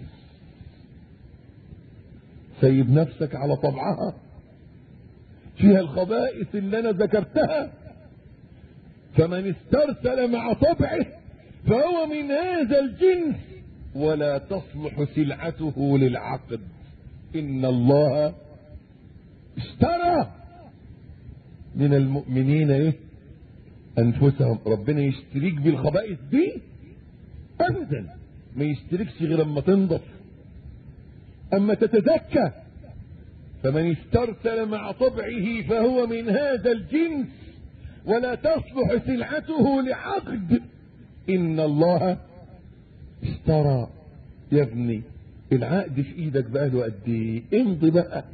A: سيب نفسك على طبعها، فيها الخبائث اللي انا ذكرتها. فمن استرسل مع طبعه فهو من هذا الجنس ولا تصلح سلعته للعقد. ان الله اشترى من المؤمنين ايه؟ انفسهم. ربنا يشتريك بالخبائث دي؟ ابدا، ما يشتريكش غير اما تنضف، اما تتزكى. فمن استرسل مع طبعه فهو من هذا الجنس ولا تصلح سلعته لعقد. ان الله اشترى. يا ابني العقد في ايدك بقاله قد ايه؟ امضي بقى،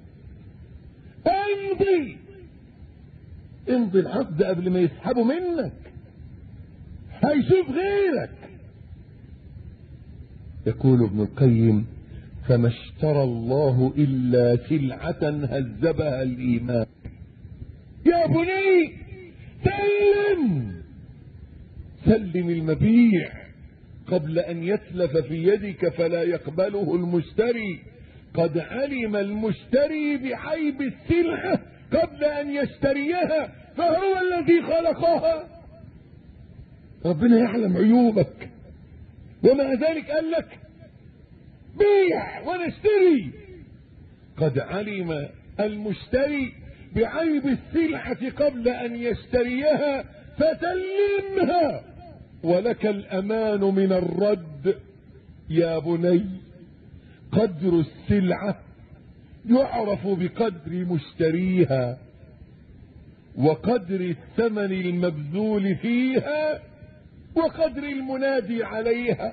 A: امضي امضي العقد قبل ما يسحبوا منك، هيشوف غيرك. يقول ابن القيم: فما اشترى الله الا سلعة هذبها الايمان. يا بني سلم سلم المبيع قبل ان يتلف في يدك فلا يقبله المشتري. قد علم المشتري بعيب السلعة قبل ان يشتريها فهو الذي خلقها. ربنا يعلم عيوبك ومع ذلك قال لك بيع ونشتري. قد علم المشتري بعيب السلعة قبل ان يشتريها فسلمها ولك الامان من الرد. يا بني قدر السلعة يعرف بقدر مشتريها وقدر الثمن المبذول فيها وقدر المنادي عليها.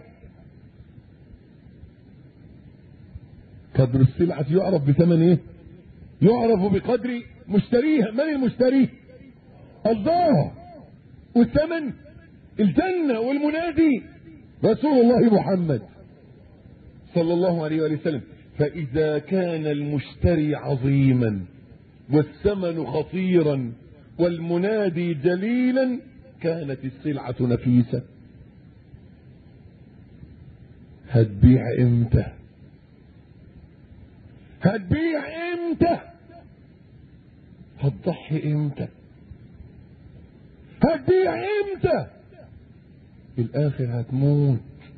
A: قدر السلعة يعرف بثمن ايه؟ يعرف بقدر مشتريها. من المشتري؟ الله. والثمن الجنة، والمنادي رسول الله محمد صلى الله عليه وسلم. فإذا كان المشتري عظيما والثمن خطيرا والمنادي جليلا كانت السلعة نفيسة. هتبيع امتى؟ هتبيع امتى؟ هتضحي امتى؟ هتبيع امتى؟ في الاخر هتموت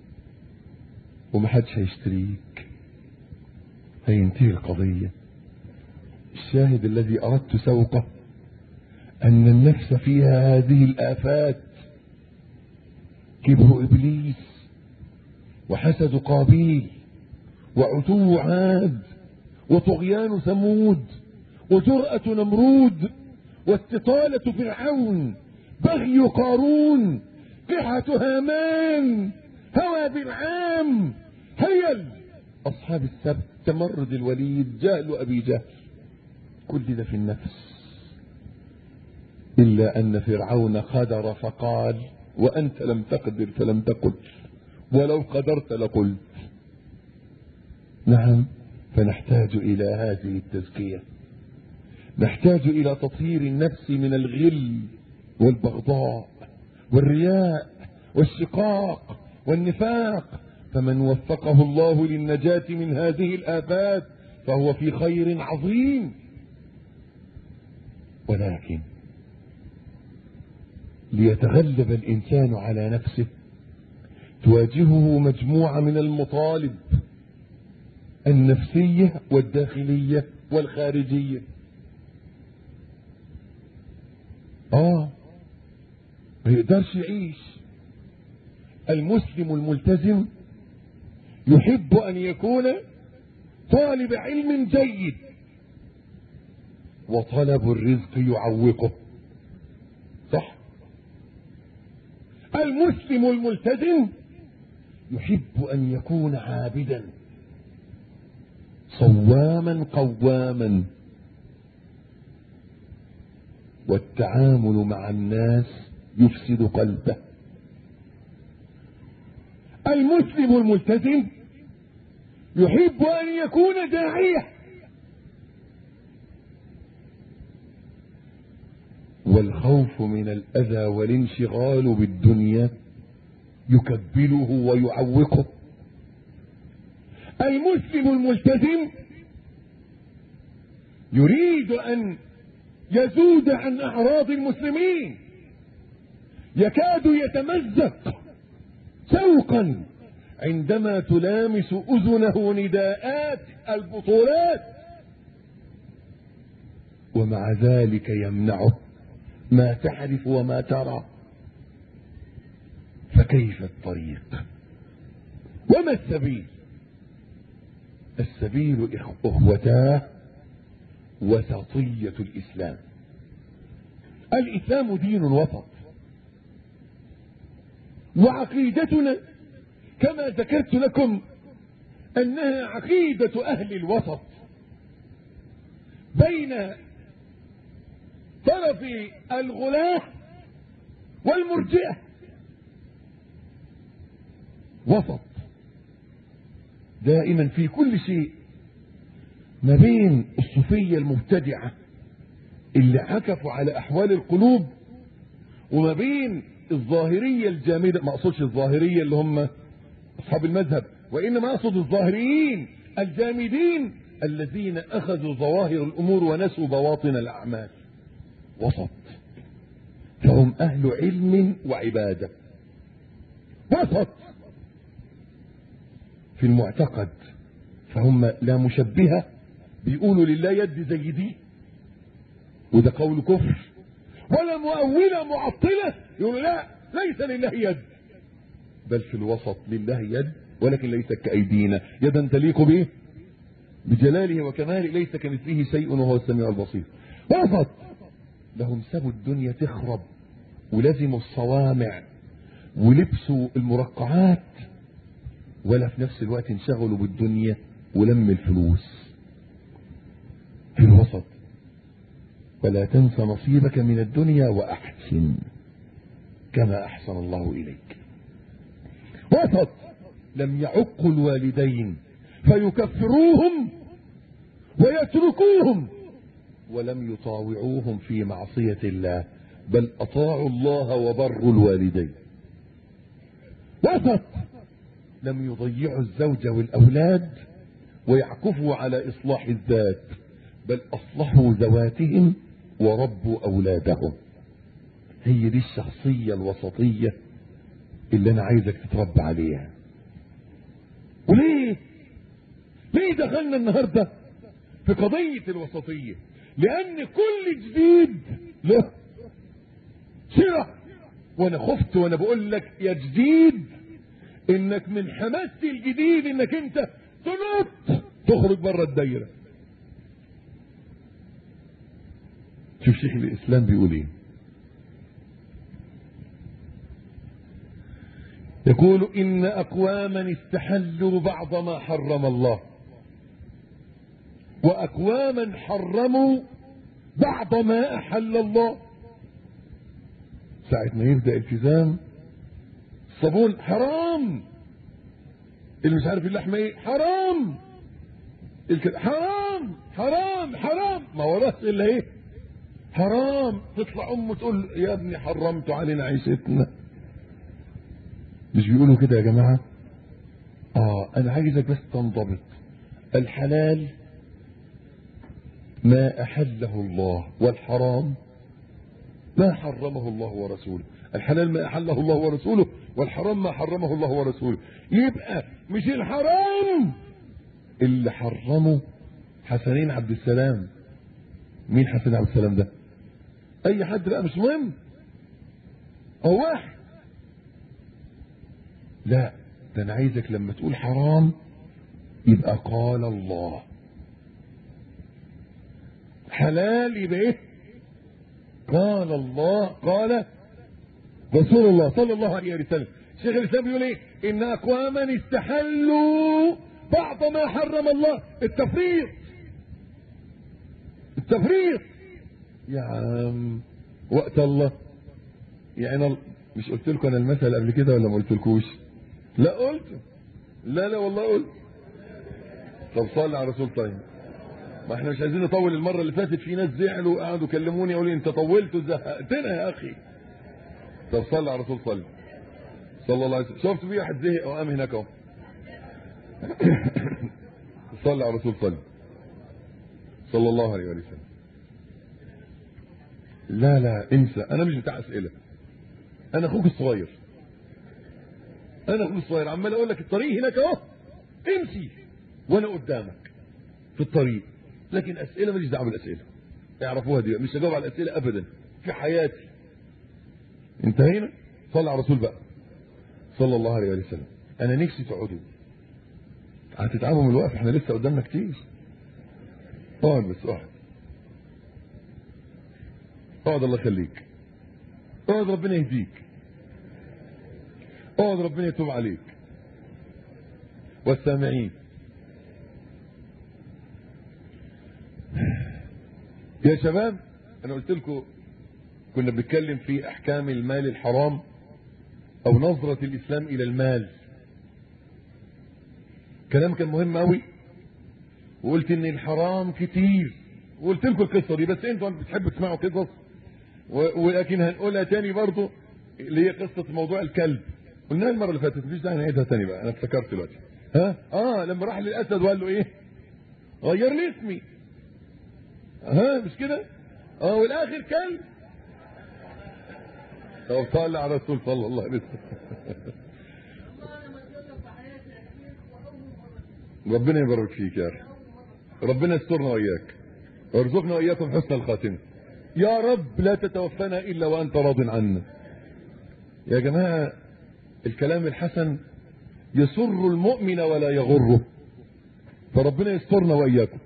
A: ومحدش هيشتريك، هينتهي القضية. الشاهد الذي اردت سوقه ان النفس فيها هذه الآفات: كبر ابليس، وحسد قابيل، وعتو عاد، وطغيان ثمود، وجرأة نمرود، واستطالة فرعون، بغي قارون، قحة هامان، هوى بالعام، هيل أصحاب السبت، تمرد الوليد، جهل أبي جهل. كل ده في النفس. إلا أن فرعون قدر فقال: وأنت لم تقدر فلم تقل، ولو قدرت لقلت. نعم، فنحتاج إلى هذه التزكية، نحتاج إلى تطهير النفس من الغل والبغضاء والرياء والشقاق والنفاق. فمن وفقه الله للنجاة من هذه الآفات فهو في خير عظيم. ولكن ليتغلب الإنسان على نفسه تواجهه مجموعة من المطالب النفسية والداخلية والخارجية. آه ما يقدرش يعيش. المسلم الملتزم يحب أن يكون طالب علم جيد، وطلب الرزق يعوقه. صح؟ المسلم الملتزم يحب أن يكون عابدا صواما قواما، والتعامل مع الناس يفسد قلبه. المسلم الملتزم يحب أن يكون داعية، والخوف من الأذى والانشغال بالدنيا يكبله ويعوقه. المسلم الملتزم يريد أن يزود عن أعراض المسلمين، يكاد يتمزق شوقا عندما تلامس أذنه نداءات البطولات، ومع ذلك يمنعه ما تعرف وما ترى. فكيف الطريق وما السبيل؟ السبيل اخوتاه وسطية الإسلام. الإسلام دين وسط، وعقيدتنا كما ذكرت لكم أنها عقيدة أهل الوسط بين طرف الغلاة والمرجئة. وسط دائما في كل شيء، ما بين الصوفية المبتدعة اللي عكفوا على أحوال القلوب، وما بين الظاهرية الجامدة. ما أقصدش الظاهرية اللي هم أصحاب المذهب، وإنما أقصد الظاهريين الجامدين الذين أخذوا ظواهر الأمور ونسوا بواطن الأعمال. وسط، فهم أهل علم وعبادة. وسط في المعتقد، فهم لا مشبهة، بيقولوا لله يد زي دي وده قول كفر، ولا مؤولة معطلة يقولوا لا ليس لله يد، بل في الوسط لله يد ولكن ليست كأيدينا، يدا تليق به بجلاله وكماله، ليس كمثله شيء وهو السميع البصير. وسط لهم سابوا الدنيا تخرب، ولزموا الصوامع ولبسوا المرقعات، ولا في نفس الوقت انشغلوا بالدنيا ولم الفلوس. في الوسط. ولا تنس نصيبك من الدنيا وأحسن كما أحسن الله إليك. وسط لم يعقوا الوالدين فيكفروهم ويتركوهم، ولم يطاوعوهم في معصية الله، بل أطاعوا الله وبروا الوالدين. وسط لم يضيعوا الزوج والأولاد ويعكفوا على إصلاح الذات، بل أصلحوا ذواتهم وربوا أولادهم. هي دي الشخصية الوسطية اللي أنا عايزك تتربى عليها. وليه؟ ليه دخلنا النهاردة في قضية الوسطية؟ لأن كل جديد له سرة. وأنا خفت وأنا بقول لك يا جديد إنك من حماسة الجديد إنك أنت تنط تخرج بره الدايرة. شوف شيخ الإسلام بيقول إيه؟ يقول إن أقواما استحلوا بعض ما حرم الله، وأقواما حرموا بعض ما أحل الله. ساعة ما يبدأ التزام الصابون حرام، اللي مش عارف اللحمة ايه حرام، حرام حرام حرام، ما وراش الا ايه حرام. تطلع امه تقول يا ابني حرمت علينا عيشتنا. مش بيقولوا كده يا جماعة؟ اه انا عايزك بس تنضبط. الحلال ما احله الله، والحرام ما حرمه الله ورسوله. الحلال ما احله الله ورسوله، والحرام ما حرمه الله ورسوله. يبقى مش الحرام اللي حرمه حسنين عبد السلام. مين حسنين عبد السلام ده؟ اي حد بقى مش مهم، هو واحد. لا ده انا عايزك لما تقول حرام يبقى قال الله، حلال يبقى ايه قال الله قال رسول الله صلى الله عليه وسلم. شيخ الاسلام بيقول ايه؟ ان اقواما استحلوا بعض ما حرم الله. التفريط التفريط يا عم وقت الله. يعني مش قلت لكم انا المثل قبل كده ولا ما قلتلكوش؟ لا قلت. لا لا والله قلت. طب صلي على رسول. طيب ما احنا مش عايزين نطول. المره اللي فاتت في ناس زعلوا وقعدوا كلموني يقولوا انت طولت وزهقتنا يا اخي. طب صلي على رسول. صلي صلى الله عليه وسلم. شفت في واحد زهق وقام هناك اهو. صلي على رسول. صلي صلى الله عليه وسلم. لا لا انسى، انا مش بتاع اسئله. انا اخوك الصغير، انا اخوك الصغير عمال اقول لك الطريق هناك اهو امشي وانا قدامك في الطريق. لكن اسئله ماليش دعوه بالاسئله، اعرفوها دي. مش هجاوب على الاسئله ابدا في حياتي. انتهينا. صلى على الرسول بقى صلى الله عليه وسلم. انا نفسي تقعدوا، هتتعبوا من الوقت، احنا لسه قدامنا كتير. اقعد بس اقعد اقعد الله يخليك. اقعد ربنا يهديك. اقعد ربنا يتوب عليك. والسامعين يا شباب، انا قلت لكم كنا بنتكلم في احكام المال الحرام او نظرة الاسلام الى المال. كلام كان مهم قوي، وقلت ان الحرام كتير، وقلت لكم القصه دي، بس انتوا بتحبوا تسمعوا قصص، ولكن هنقولها تاني برضه، اللي هي قصه موضوع الكلب. قلناها المره اللي فاتت، مفيش داعي نعيدها تاني بقى، انا افتكرت دلوقتي. ها اه لما راح للاسد وقال له ايه؟ غير لي اسمي. ها مش كده؟ اه والاخر كلب. طب صلي على الرسول صلى الله عليه وسلم. ربنا يبارك فيك يا اخي، ربنا يسترنا واياك ويرزقنا واياكم حسن الخاتمه يا رب. لا تتوفنا الا وانت راض عنا. يا جماعه الكلام الحسن يسر المؤمن ولا يغره، فربنا يسترنا واياكم.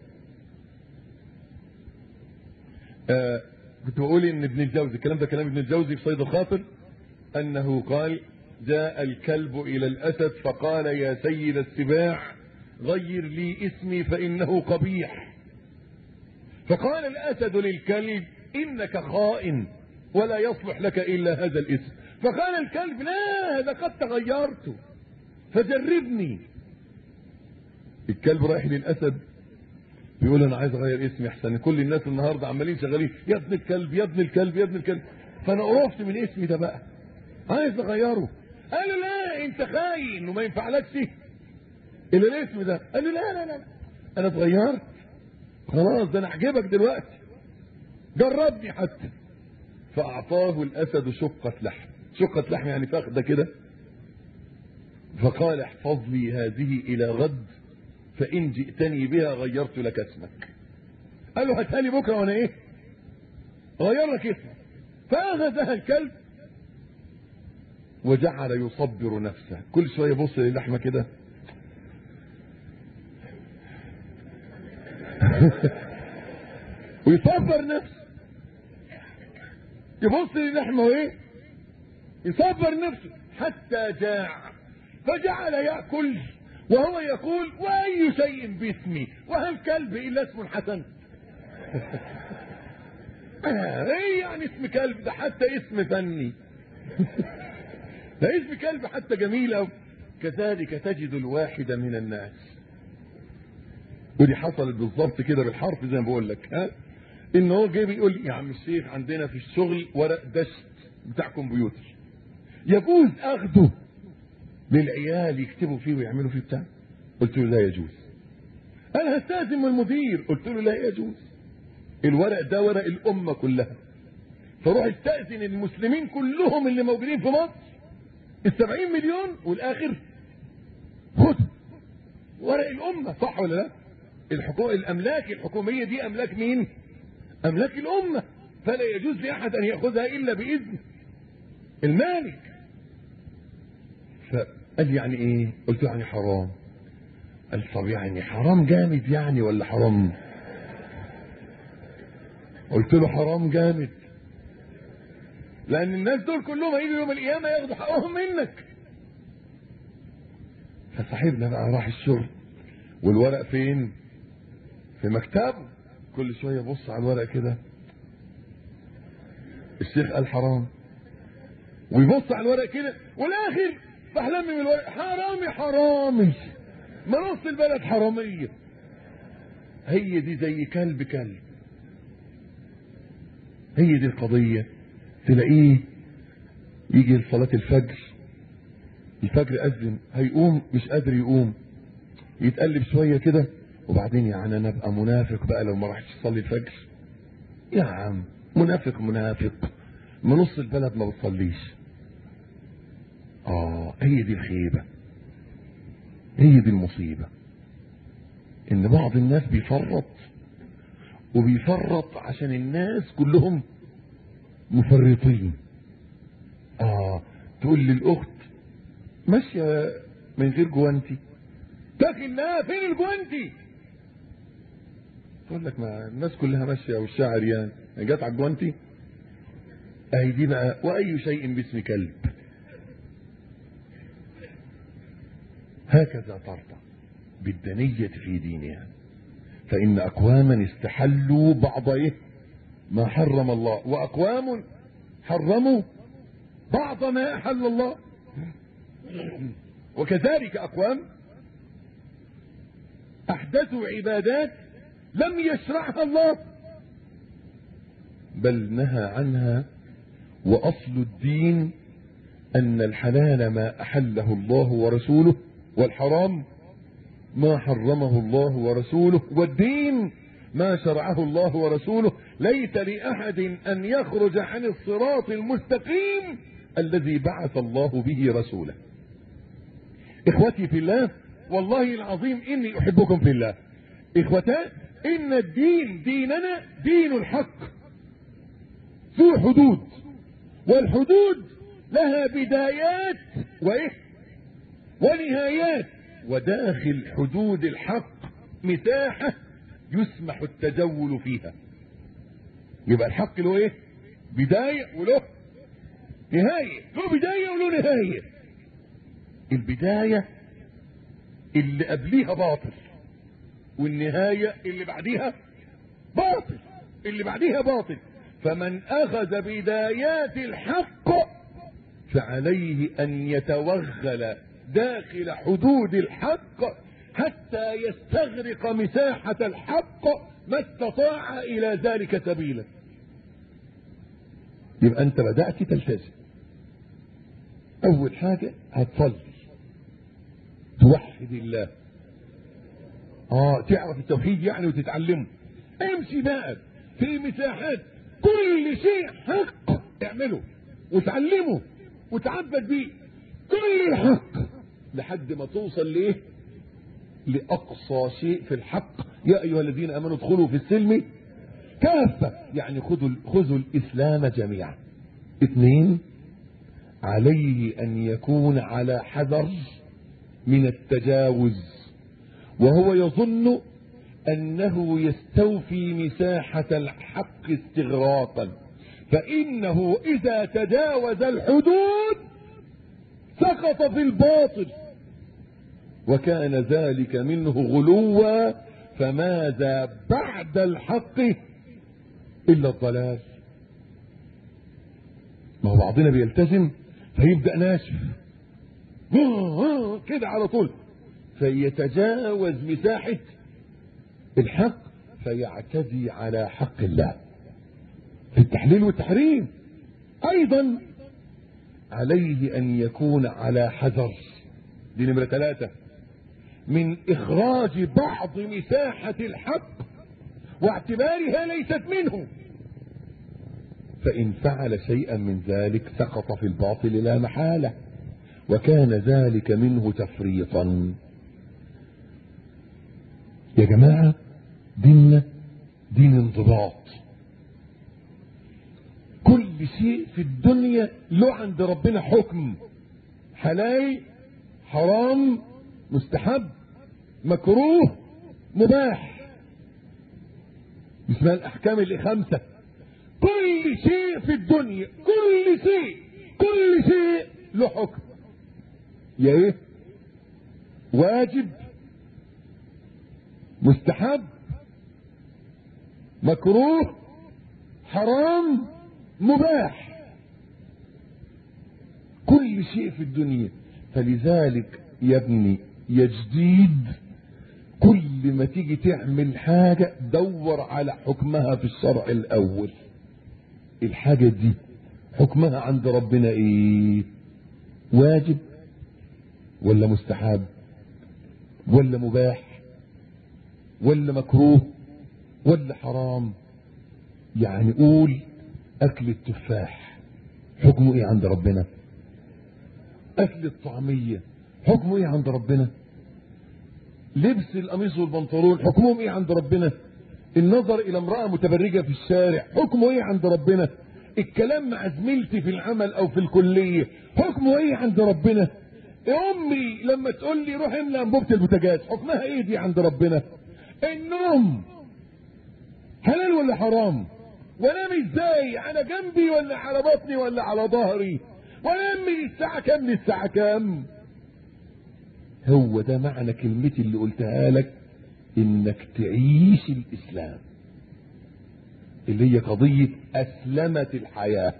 A: آه كنت بقول ان ابن الجوزي، الكلام ده كلام ابن الجوزي في صيد الخاطر، انه قال: جاء الكلب الى الاسد فقال: يا سيد السباع غير لي اسمي فانه قبيح. فقال الاسد للكلب: انك خائن ولا يصلح لك الا هذا الاسم. فقال الكلب: لا، هذا قد تغيرت فجربني. الكلب رايح للاسد بيقول: انا عايز اغير اسمي احسن، كل الناس النهارده عمالين شغالين يا ابن الكلب يا ابن الكلب يا ابن الكلب، فانا قرفت من اسمي ده بقى، عايز اغيره. قال له: لا، انت خاين وما ينفعلكش الا الاسم ده. قال له: لا لا لا انا اتغيرت خلاص، ده انا اعجبك دلوقتي.
B: جربني حتى. فأعطاه الأسد شقة لحم، شقة لحم يعني فخدة كده، فقال احفظ لي هذه إلى غد، فإن جئتني بها غيرت لك اسمك. قال له هاتها لي بكرة وأنا إيه؟ غير لك اسمك. فأخذها الكلب وجعل يصبر نفسه، كل شوية يبص للحمة كده ويصبر نفسه، يبص للحمة وايه، يصبر نفسه حتى جاع، فجعل يأكل وهو يقول وأي شيء باسمي وهل كلب إلا اسم حسن؟ ايه يعني اسم كلب ده؟ حتى اسم فني. ده اسم كلب حتى جميل أوي. كذلك تجد الواحد من الناس، ودي حصلت بالظبط كده بالحرف زي ما بقول لك، ها، ان هو جاي بيقول لي يا عم الشيخ عندنا في الشغل ورق دشت بتاع كمبيوتر، يجوز اخده للعيال يكتبوا فيه ويعملوا فيه بتاع؟ قلت له لا يجوز. انا هستاذن من المدير، قلت له لا يجوز، الورق ده ورق الامه كلها. فروح استاذن المسلمين كلهم اللي موجودين في مصر السبعين مليون والاخر خد ورق الامه، صح ولا لا؟ الحقوق الاملاك الحكوميه دي املاك مين؟ املاك الامه، فلا يجوز لاحد ان ياخذها الا باذن المالك. فقال لي يعني ايه؟ قلت له يعني حرام. قال طب يعني حرام جامد يعني ولا حرام؟ قلت له حرام جامد، لان الناس دول كلهم هيجوا يوم القيامه ياخدوا حقهم منك. فصاحبنا بقى راح الشغل والورق فين؟ في مكتبه، كل شويه يبص على الورق كده، الشيخ قال حرام، ويبص على الورق كده، والاخر بحلم من الورق حرامي حرامي، ما نص البلد حراميه. هي دي زي كلب كلب، هي دي القضيه. تلاقيه يجي لصلاه الفجر، الفجر اذن هيقوم مش قادر يقوم، يتقلب شويه كده، وبعدين يعني انا ابقى منافق بقى لو ما راحش يصلي الفجر؟ يا عم منافق منافق، ما نص البلد ما بتصليش. اه هي دي الخيبه، هي دي المصيبه، ان بعض الناس بيفرط، وبيفرط عشان الناس كلهم مفرطين. اه تقول للاخت ماشيه من غير جوانتي، لكنها فين الجوانتي؟ تقول لك ما الناس كلها ماشيه وشها عريان، جت على الجوانتي. اهي دي بقى واي شيء باسم كلب. هكذا ترضى بالدنية في دينها، فإن أقواما استحلوا بعض إيه ما حرم الله، وأقوام حرموا بعض ما أحل الله. وكذلك أقوام أحدثوا عبادات لم يشرعها الله بل نهى عنها. وأصل الدين أن الحلال ما أحله الله ورسوله، والحرام ما حرمه الله ورسوله، والدين ما شرعه الله ورسوله. ليس لأحد أن يخرج عن الصراط المستقيم الذي بعث الله به رسوله. إخوتي في الله، والله العظيم إني أحبكم في الله. إخوتان، إن الدين ديننا دين الحق ذو حدود، والحدود لها بدايات وإيه ونهايات، وداخل حدود الحق مساحة يسمح التجول فيها. يبقى الحق له ايه؟ بداية وله نهاية، له بداية وله نهاية. البداية اللي قبليها باطل، والنهاية اللي بعديها باطل، اللي بعديها باطل. فمن أخذ بدايات الحق فعليه أن يتوغل داخل حدود الحق حتى يستغرق مساحة الحق ما استطاع إلى ذلك سبيلا. يبقى أنت بدأت تلتزم. أول حاجة هتصلي، توحد الله، اه تعرف التوحيد يعني وتتعلمه. امشي بقى في مساحات كل شيء حق اعمله وتعلمه وتعبد بيه، كل الحق لحد ما توصل ليه؟ لأقصى شيء في الحق. يا أيها الذين آمنوا ادخلوا في السلم كافة، يعني خذوا خذوا الإسلام جميعا. اثنين، عليه أن يكون على حذر من التجاوز، وهو يظن أنه يستوفي مساحة الحق استغراقا، فإنه إذا تجاوز الحدود سقط في الباطل، وكان ذلك منه غلوا، فماذا بعد الحق إلا الضلال. ما هو بعضنا بيلتزم فيبدأ ناشف كده على طول، فيتجاوز مساحة الحق فيعتدي على حق الله في التحليل والتحريم. أيضا عليه أن يكون على حذر، دي نمرة ثلاثة، من إخراج بعض مساحة الحق واعتبارها ليست منه، فإن فعل شيئا من ذلك سقط في الباطل لا محالة، وكان ذلك منه تفريطا. يا جماعة ديننا دين انضباط، كل شيء في الدنيا له عند ربنا حكم، حلال حرام مستحب مكروه مباح، اسمها الأحكام الخمسة. كل شيء في الدنيا، كل شيء كل شيء له حكم، يا ايه؟ واجب مستحب مكروه حرام مباح، كل شيء في الدنيا. فلذلك يا ابني يا جديد، كل ما تيجي تعمل حاجة دور على حكمها في الشرع الأول. الحاجة دي حكمها عند ربنا ايه؟ واجب ولا مستحب ولا مباح ولا مكروه ولا حرام؟ يعني قول اكل التفاح حكمه ايه عند ربنا؟ اكل الطعمية حكمه ايه عند ربنا؟ لبس القميص والبنطلون حكمهم ايه عند ربنا؟ النظر الى امرأة متبرجة في الشارع حكمه ايه عند ربنا؟ الكلام مع زميلتي في العمل او في الكلية حكمه ايه عند ربنا؟ امي لما تقول لي روح املى انبوبة البوتاجاز حكمها ايه دي عند ربنا؟ النوم حلال ولا حرام؟ وانام ازاي؟ على جنبي ولا على بطني ولا على ظهري؟ وانام من الساعة كام للساعة كام؟ هو ده معنى كلمتي اللي قلتها لك، انك تعيش الاسلام اللي هي قضية اسلمت الحياة.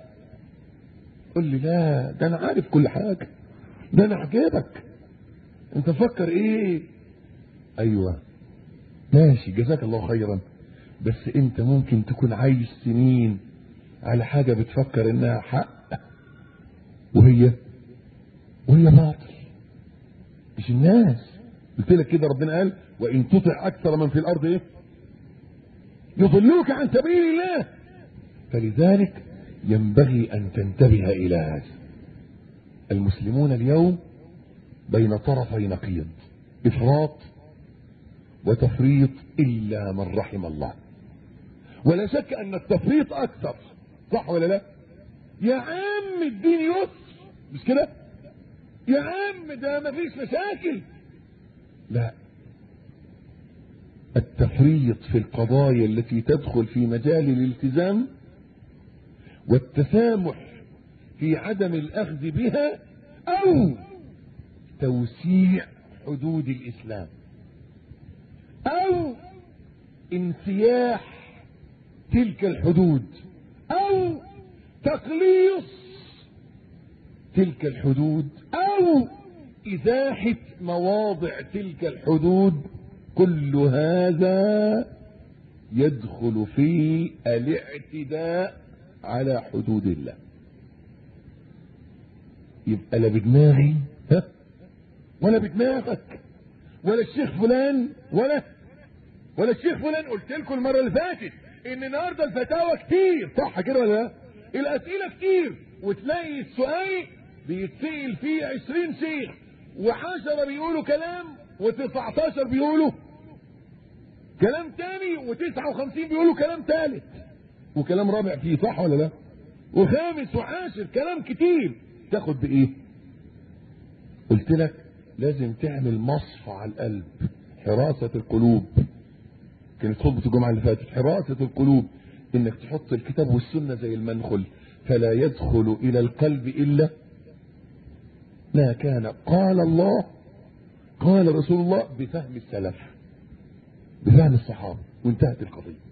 B: قل لي لا ده انا عارف كل حاجة، ده انا عجبك، انت فكر ايه؟ ايوه ماشي جزاك الله خيرا، بس انت ممكن تكون عايش سنين على حاجة بتفكر انها حق وهي وهي باطل. مش الناس قلت لك كده؟ ربنا قال وان تطع اكثر من في الارض ايه؟ يضلوك عن سبيل الله. فلذلك ينبغي ان تنتبه الى هذا. المسلمون اليوم بين طرفي نقيض، افراط وتفريط الا من رحم الله، ولا شك ان التفريط اكثر، صح ولا لا؟ يا عم الدين يسر، مش كده؟ يا عم ده مفيش مشاكل. لا، التفريط في القضايا التي تدخل في مجال الالتزام والتسامح في عدم الاخذ بها او توسيع حدود الاسلام او انسياح تلك الحدود او تقليص تلك الحدود او ازاحة مواضع تلك الحدود، كل هذا يدخل في الاعتداء على حدود الله. يبقى لا بدماغي ها ولا بدماغك ولا الشيخ فلان ولا ولا الشيخ فلان. قلت لكم المره اللي فاتت ان النهارده الفتاوى كتير، صح كده ولا لا؟ الاسئله كتير، وتلاقي السؤال بيتسال فيه عشرين شيخ، وعشرة بيقولوا كلام، وتسعتاشر بيقولوا كلام تاني، وتسعة وخمسين بيقولوا كلام تالت وكلام رابع فيه، صح ولا لا؟ وخامس وعاشر، كلام كتير. تاخد بايه؟ قلت لك لازم تعمل مصفى على القلب، حراسة القلوب. كانت خطبة الجمعة اللي فاتت حراسة القلوب، انك تحط الكتاب والسنة زي المنخل، فلا يدخل الى القلب الا ما كان قال الله قال رسول الله بفهم السلف، بفهم الصحابة، وانتهت القضية.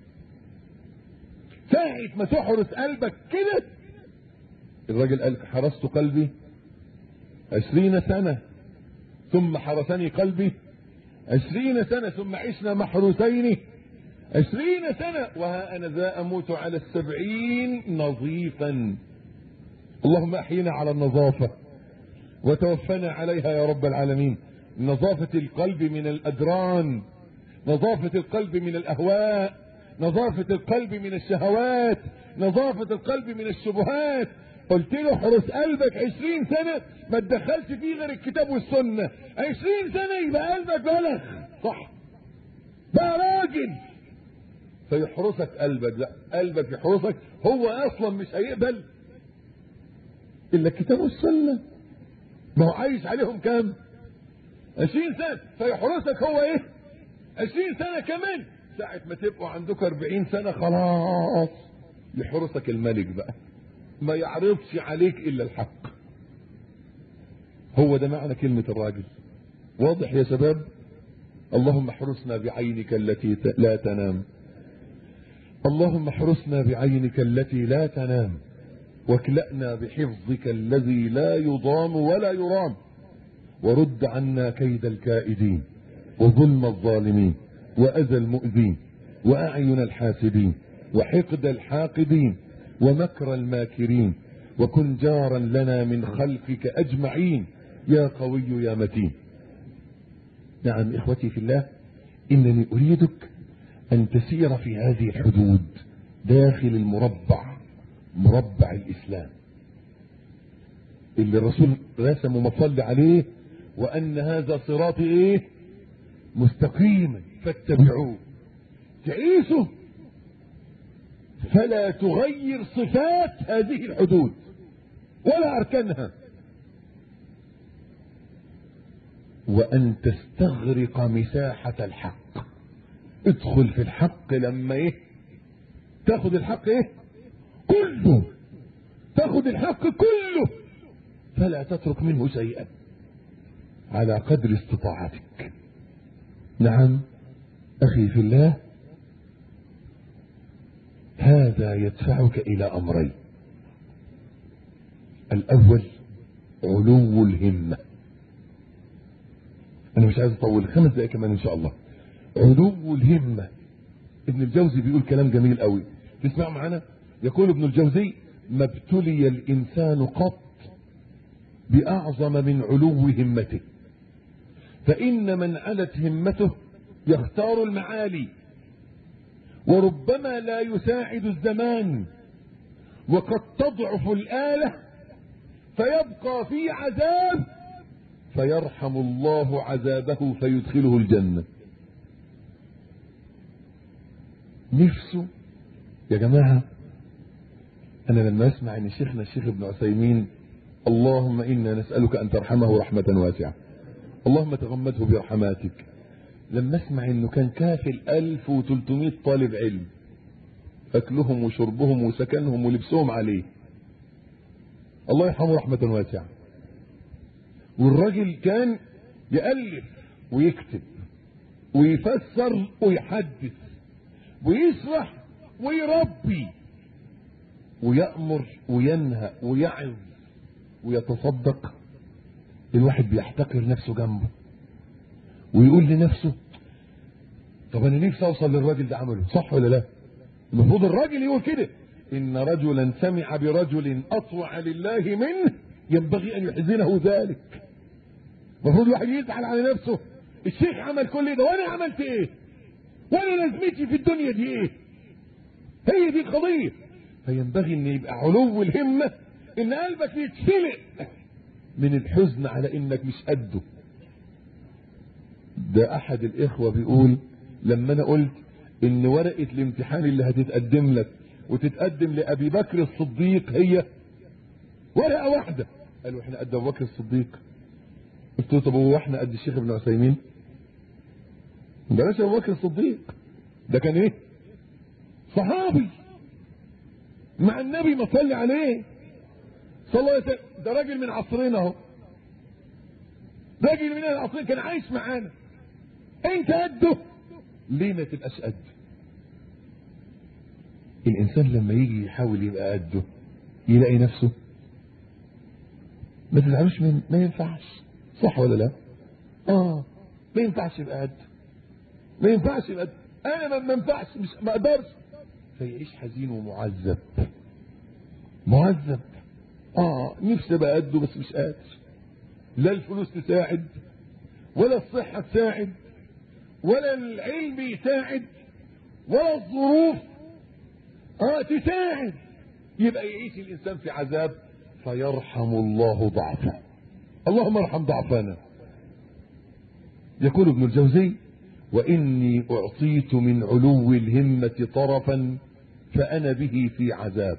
B: ساعة ما تحرس قلبك كده، الراجل قال حرست قلبي عشرين سنة ثم حرسني قلبي عشرين سنة ثم عشنا محروسين عشرين سنة، وها أنا ذا أموت على السبعين نظيفا. اللهم أحينا على النظافة وتوفنا عليها يا رب العالمين. نظافة القلب من الأدران، نظافة القلب من الأهواء، نظافة القلب من الشهوات، نظافة القلب من الشبهات. قلت له احرس قلبك عشرين سنة ما تدخلش فيه غير الكتاب والسنة. عشرين سنة يبقى قلبك بلغ، صح، بقى راجل، فيحرسك قلبك. لا، قلبك يحرسك، هو اصلا مش هيقبل الا الكتاب والسنة، ما هو عايش عليهم كام؟ عشرين سنة، فيحرسك هو ايه؟ عشرين سنة كمان. ساعة ما تبقوا عندك اربعين سنة خلاص يحرسك الملك بقى، ما يعرضش عليك الا الحق. هو ده معنى كلمة الراجل. واضح يا شباب؟ اللهم احرسنا بعينك التي لا تنام، اللهم احرسنا بعينك التي لا تنام، واكلأنا بحفظك الذي لا يضام ولا يرام، ورد عنا كيد الكائدين وظلم الظالمين وأذى المؤذين وأعين الحاسدين وحقد الحاقدين ومكر الماكرين، وكن جارا لنا من خلقك أجمعين يا قوي يا متين. نعم إخوتي في الله، إنني أريدك أن تسير في هذه الحدود داخل المربع، مربع الإسلام اللي الرسول رسم ومصلي عليه، وأن هذا صراطي إيه؟ مستقيما فاتبعوه. تعيشه فلا تغير صفات هذه الحدود ولا أركانها، وأن تستغرق مساحة الحق. ادخل في الحق لما ايه؟ تاخد الحق ايه؟ كله، تاخد الحق كله، فلا تترك منه شيئا على قدر استطاعتك. نعم أخي في الله، هذا يدفعك إلى أمرين. الأول علو الهمة. أنا مش عايز أطول، خمس دقائق كمان إن شاء الله. علو الهمة. ابن الجوزي بيقول كلام جميل قوي، تسمع معنا؟ يقول ابن الجوزي: ما ابتلي الإنسان قط بأعظم من علو همته، فإن من علت همته يختار المعالي، وربما لا يساعد الزمان، وقد تضعف الآلة فيبقى في عذاب فيرحم الله عذابه فيدخله الجنة. نفسه يا جماعة، أنا لما أسمع أن شيخنا الشيخ ابن عثيمين اللهم إنا نسألك أن ترحمه رحمة واسعة، اللهم تغمده برحماتك، لما أسمع أنه كان كافل ألف وتلتمائة طالب علم، أكلهم وشربهم وسكنهم ولبسهم عليه، الله يرحمه رحمة واسعة. والراجل كان يألف ويكتب ويفسر ويحدث ويشرح ويربي ويأمر وينهى ويعظ ويتصدق. الواحد بيحتقر نفسه جنبه ويقول لنفسه: طب انا نفسي اوصل للراجل ده عمله، صح ولا لا؟ المفروض الراجل يقول كده: ان رجلا سمع برجل اطوع لله منه ينبغي ان يحزنه ذلك. المفروض الواحد يزعل على نفسه، الشيخ عمل كل ده وانا عملت ايه؟ وانا لازمتي في الدنيا دي ايه؟ هي دي القضية. فينبغي ان يبقى علو الهمة ان قلبك يتفلق من الحزن على انك مش قده. ده احد الاخوة بيقول لما انا قلت ان ورقة الامتحان اللي هتتقدم لك وتتقدم لابي بكر الصديق هي ورقة واحدة، قالوا احنا قد ابو بكر الصديق. قلت له طب هو احنا قد الشيخ ابن عثيمين؟ ده مش ابو بكر الصديق، ده كان ايه؟ صحابي مع النبي ما صلي عليه صلى الله عليه وسلم. ده راجل من عصرنا اهو، راجل من العصرين كان عايش معانا. انت قده ليه ما تبقاش قده؟ الانسان لما يجي يحاول يبقى قده يلاقي نفسه ما تزعلوش من ما ينفعش، صح ولا لا؟ اه ما ينفعش يبقى قده، ما ينفعش يبقى قده. انا ما ينفعش، مش ما اقدرش، فيعيش حزين ومعذب معذب. اه نفسي ابقى قده بس مش قادر، لا الفلوس تساعد ولا الصحة تساعد ولا العلم يساعد ولا الظروف اه تساعد. يبقى يعيش الانسان في عذاب فيرحم الله ضعفه. اللهم ارحم ضعفنا. يقول ابن الجوزي واني اعطيت من علو الهمة طرفا فانا به في عذاب،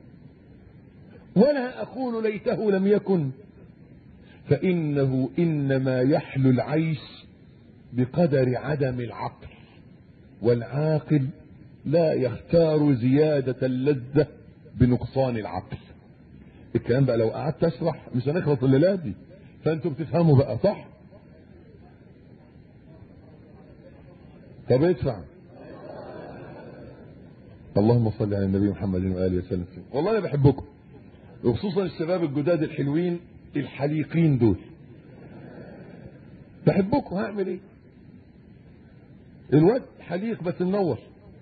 B: ولا اقول ليته لم يكن، فانه انما يحلو العيش بقدر عدم العقل، والعاقل لا يختار زيادة اللذة بنقصان العقل. الكلام بقى لو قعدت اشرح مش هنخلص الليلة دي، فانتوا بتفهموا بقى صح؟ طب ادفع. اللهم صل على النبي محمد وآله وسلم. والله انا بحبكم، وخصوصا الشباب الجداد الحلوين الحليقين دول، بحبكم. هعمل ايه؟ الواد حليق بس منور،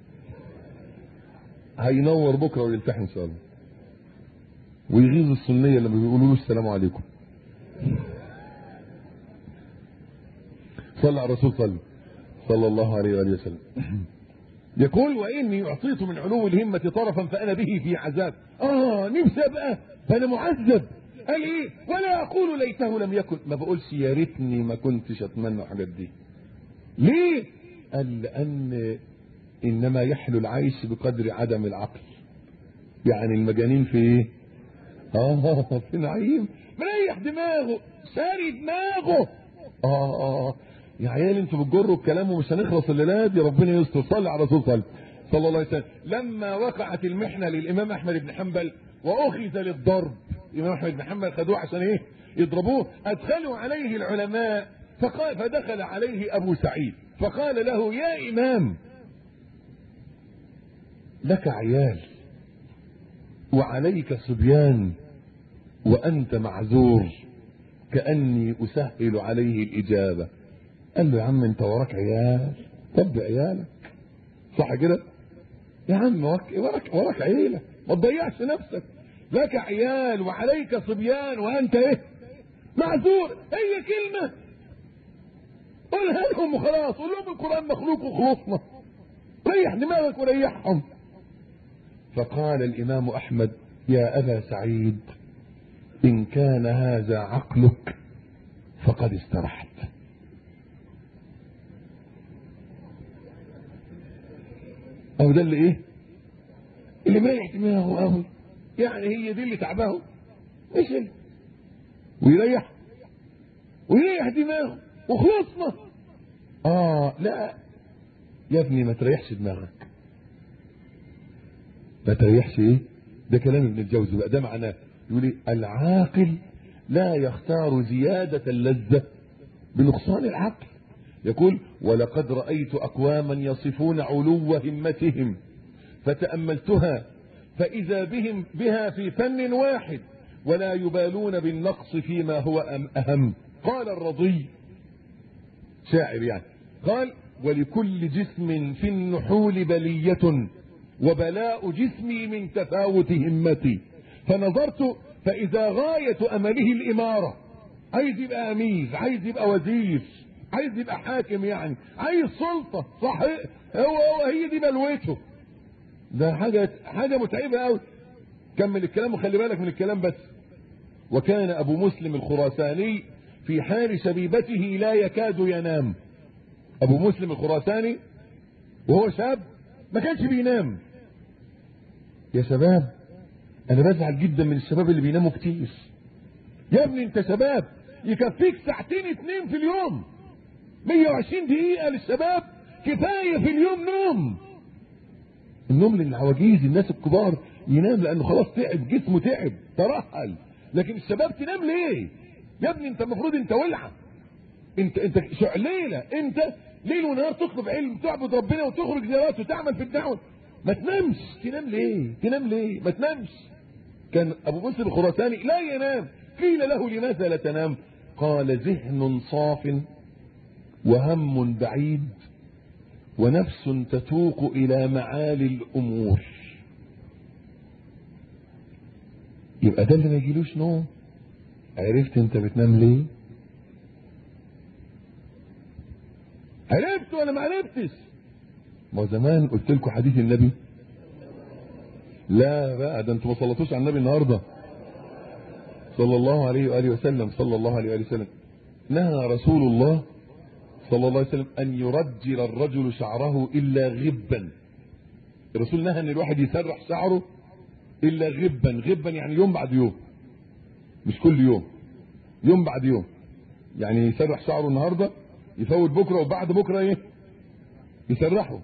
B: هينور بكره ويلتحن ان شاء الله، ويغيظ السنيه لما بيقولوا له السلام عليكم. صلى على الرسول صلى صلى الله عليه واله وسلم. يقول واني اعطيت من علو الهمه طرفا فانا به في عذاب. اه نفسي ابقى فانا معذب. قال ايه؟ ولا اقول ليته لم يكن، ما بقولش يا ريتني ما كنتش اتمنى الحاجات دي. ليه؟ قال لان انما يحلو العيش بقدر عدم العقل. يعني المجانين في ايه؟ اه في نعيم، مريح دماغه، ساري دماغه. اه اه يا عيال انتوا بتجروا الكلام ومش هنخلص الليله دي، ربنا يستر. صلي على الرسول صلى صلى الله عليه وسلم. لما وقعت المحنه للامام احمد بن حنبل واخذ للضرب، الامام احمد بن حنبل خدوه عشان ايه؟ يضربوه. ادخلوا عليه العلماء فقال فدخل عليه ابو سعيد فقال له يا امام لك عيال وعليك صبيان وانت معذور، كاني اسهل عليه الاجابه. قال له يا عم انت وراك عيال، طب عيالك صح كده يا عم، وراك وراك عيله، ما تضيعش نفسك. لك عيال وعليك صبيان وانت ايه؟ معذور. هي كلمه قولها لهم وخلاص، قول لهم القران مخلوق وخلصنا، ريح دماغك وريحهم. فقال الامام احمد يا ابا سعيد ان كان هذا عقلك فقد استرحت. او ده اللي ايه؟ اللي مريح دماغه قوي، يعني هي دي اللي تعباه، مش اللي ويريح ويريح دماغه وخلصنا. اه لا يا ابني ما تريحش دماغك، ما تريحش ايه؟ ده كلام ابن الجوزي بقى، ده معناه يقول ايه؟ العاقل لا يختار زيادة اللذة بنقصان العقل. يقول ولقد رأيت أقواما يصفون علو همتهم فتأملتها فإذا بهم بها في فن واحد ولا يبالون بالنقص فيما هو أهم. قال الرضي شاعر يعني، قال ولكل جسم في النحول بلية وبلاء جسمي من تفاوت همتي. فنظرت فإذا غاية أمله الإمارة، عايز يبقى أمير، عايز يبقى وزير، عايز يبقى حاكم، يعني عايز سلطة، صح؟ هو هو هي دي بلوته. ده حاجة حاجة متعبة قوي. كمل الكلام وخلي بالك من الكلام بس. وكان ابو مسلم الخراساني في حال شبيبته لا يكاد ينام. ابو مسلم الخراساني وهو شاب ما كانش بينام. يا شباب انا بزعل جدا من الشباب اللي بيناموا كتير. يا ابني انت شباب يكفيك ساعتين اتنين في اليوم. مية وعشرين دقيقة للشباب كفاية في اليوم نوم. النوم للعواجيز الناس الكبار ينام لانه خلاص تعب جسمه تعب ترهل. لكن الشباب تنام ليه؟ يا ابني انت المفروض انت ولعة، انت انت شعليلة، انت ليل ونهار تطلب علم تعبد ربنا وتخرج زيارات وتعمل في الدعوة. ما تنامش. تنام ليه؟ تنام ليه؟ ما تنامش. كان ابو مسلم الخراساني لا ينام. قيل له لماذا لا تنام؟ قال ذهن صاف وهم بعيد ونفس تتوق الى معالي الامور. يبقى ده اللي ما يجيلوش نوم. عرفت انت بتنام ليه؟ عرفت ولا ما عرفتش؟ ما زمان قلت لكم حديث النبي. لا بقى ده انتوا ما صليتوش على النبي النهارده صلى الله عليه واله وسلم. صلى الله عليه واله وسلم نهى رسول الله صلى الله عليه وسلم ان يرجل الرجل شعره الا غبا. الرسول نهى ان الواحد يسرح شعره الا غبا. غبا يعني يوم بعد يوم، مش كل يوم، يوم بعد يوم. يعني يسرح شعره النهارده يفوت بكره وبعد بكره ايه يسرحه.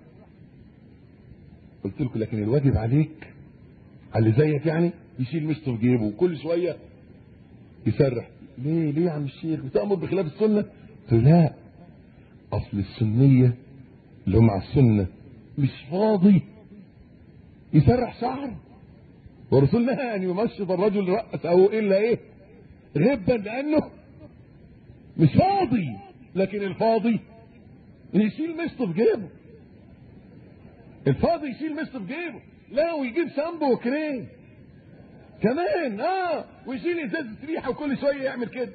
B: قلت لكم لكن الواجب عليك على اللي زيك يعني يشيل مشط في جيبه وكل شويه يسرح. ليه ليه يا عم الشيخ بتأمر بخلاف السنه؟ قلت له لا، اصل السنيه اللي هم على السنه مش فاضي يسرح شعره. والرسول نهى ان يمشط الرجل رأسه الا ايه غبا لانه مش فاضي. لكن الفاضي يشيل مشط في جيبه. الفاضي يشيل مشط في جيبه لا ويجيب شامبو وكريم كمان اه ويشيل ازازه ريحه وكل شويه يعمل كده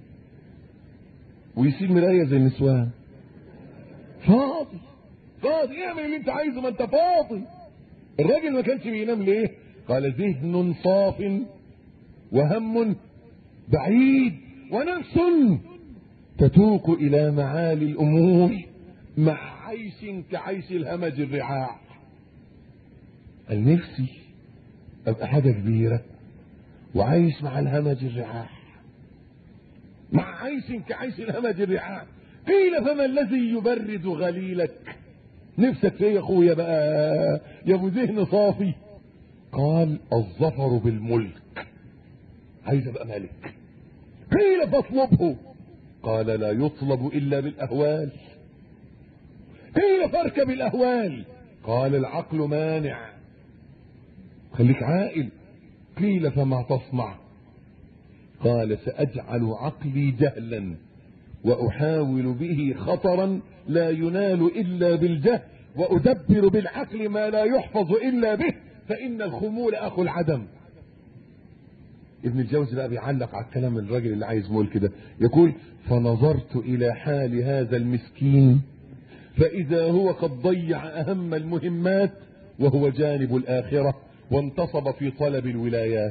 B: ويشيل مرايه زي النسوان. فاضي فاضي اعمل اللي انت عايزه ما انت فاضي. الراجل ما كانش بينام ليه؟ قال ذهن صاف وهم بعيد ونفس تتوق الى معالي الامور مع عيش كعيش الهمج الرعاع. قال نفسي ابقى حاجه كبيره وعايش مع الهمج الرعاع، مع عيش كعيش الهمج الرعاع. قيل فما الذي يبرد غليلك؟ نفسك في ايه يا اخويا بقى يا ابو ذهن صافي؟ قال الظفر بالملك، عايز ابقى ملك. قيل فاطلبه، قال لا يطلب الا بالاهوال. قيل فاركب الاهوال، قال العقل مانع، خليك عاقل. قيل فما تصنع؟ قال ساجعل عقلي جهلا واحاول به خطرا لا ينال الا بالجهل وادبر بالعقل ما لا يحفظ الا به فان الخمول اخو العدم. ابن الجوزي بقى بيعلق على الكلام الراجل اللي عايز ملك ده، يقول فنظرت الى حال هذا المسكين فاذا هو قد ضيع اهم المهمات وهو جانب الاخره وانتصب في طلب الولايات.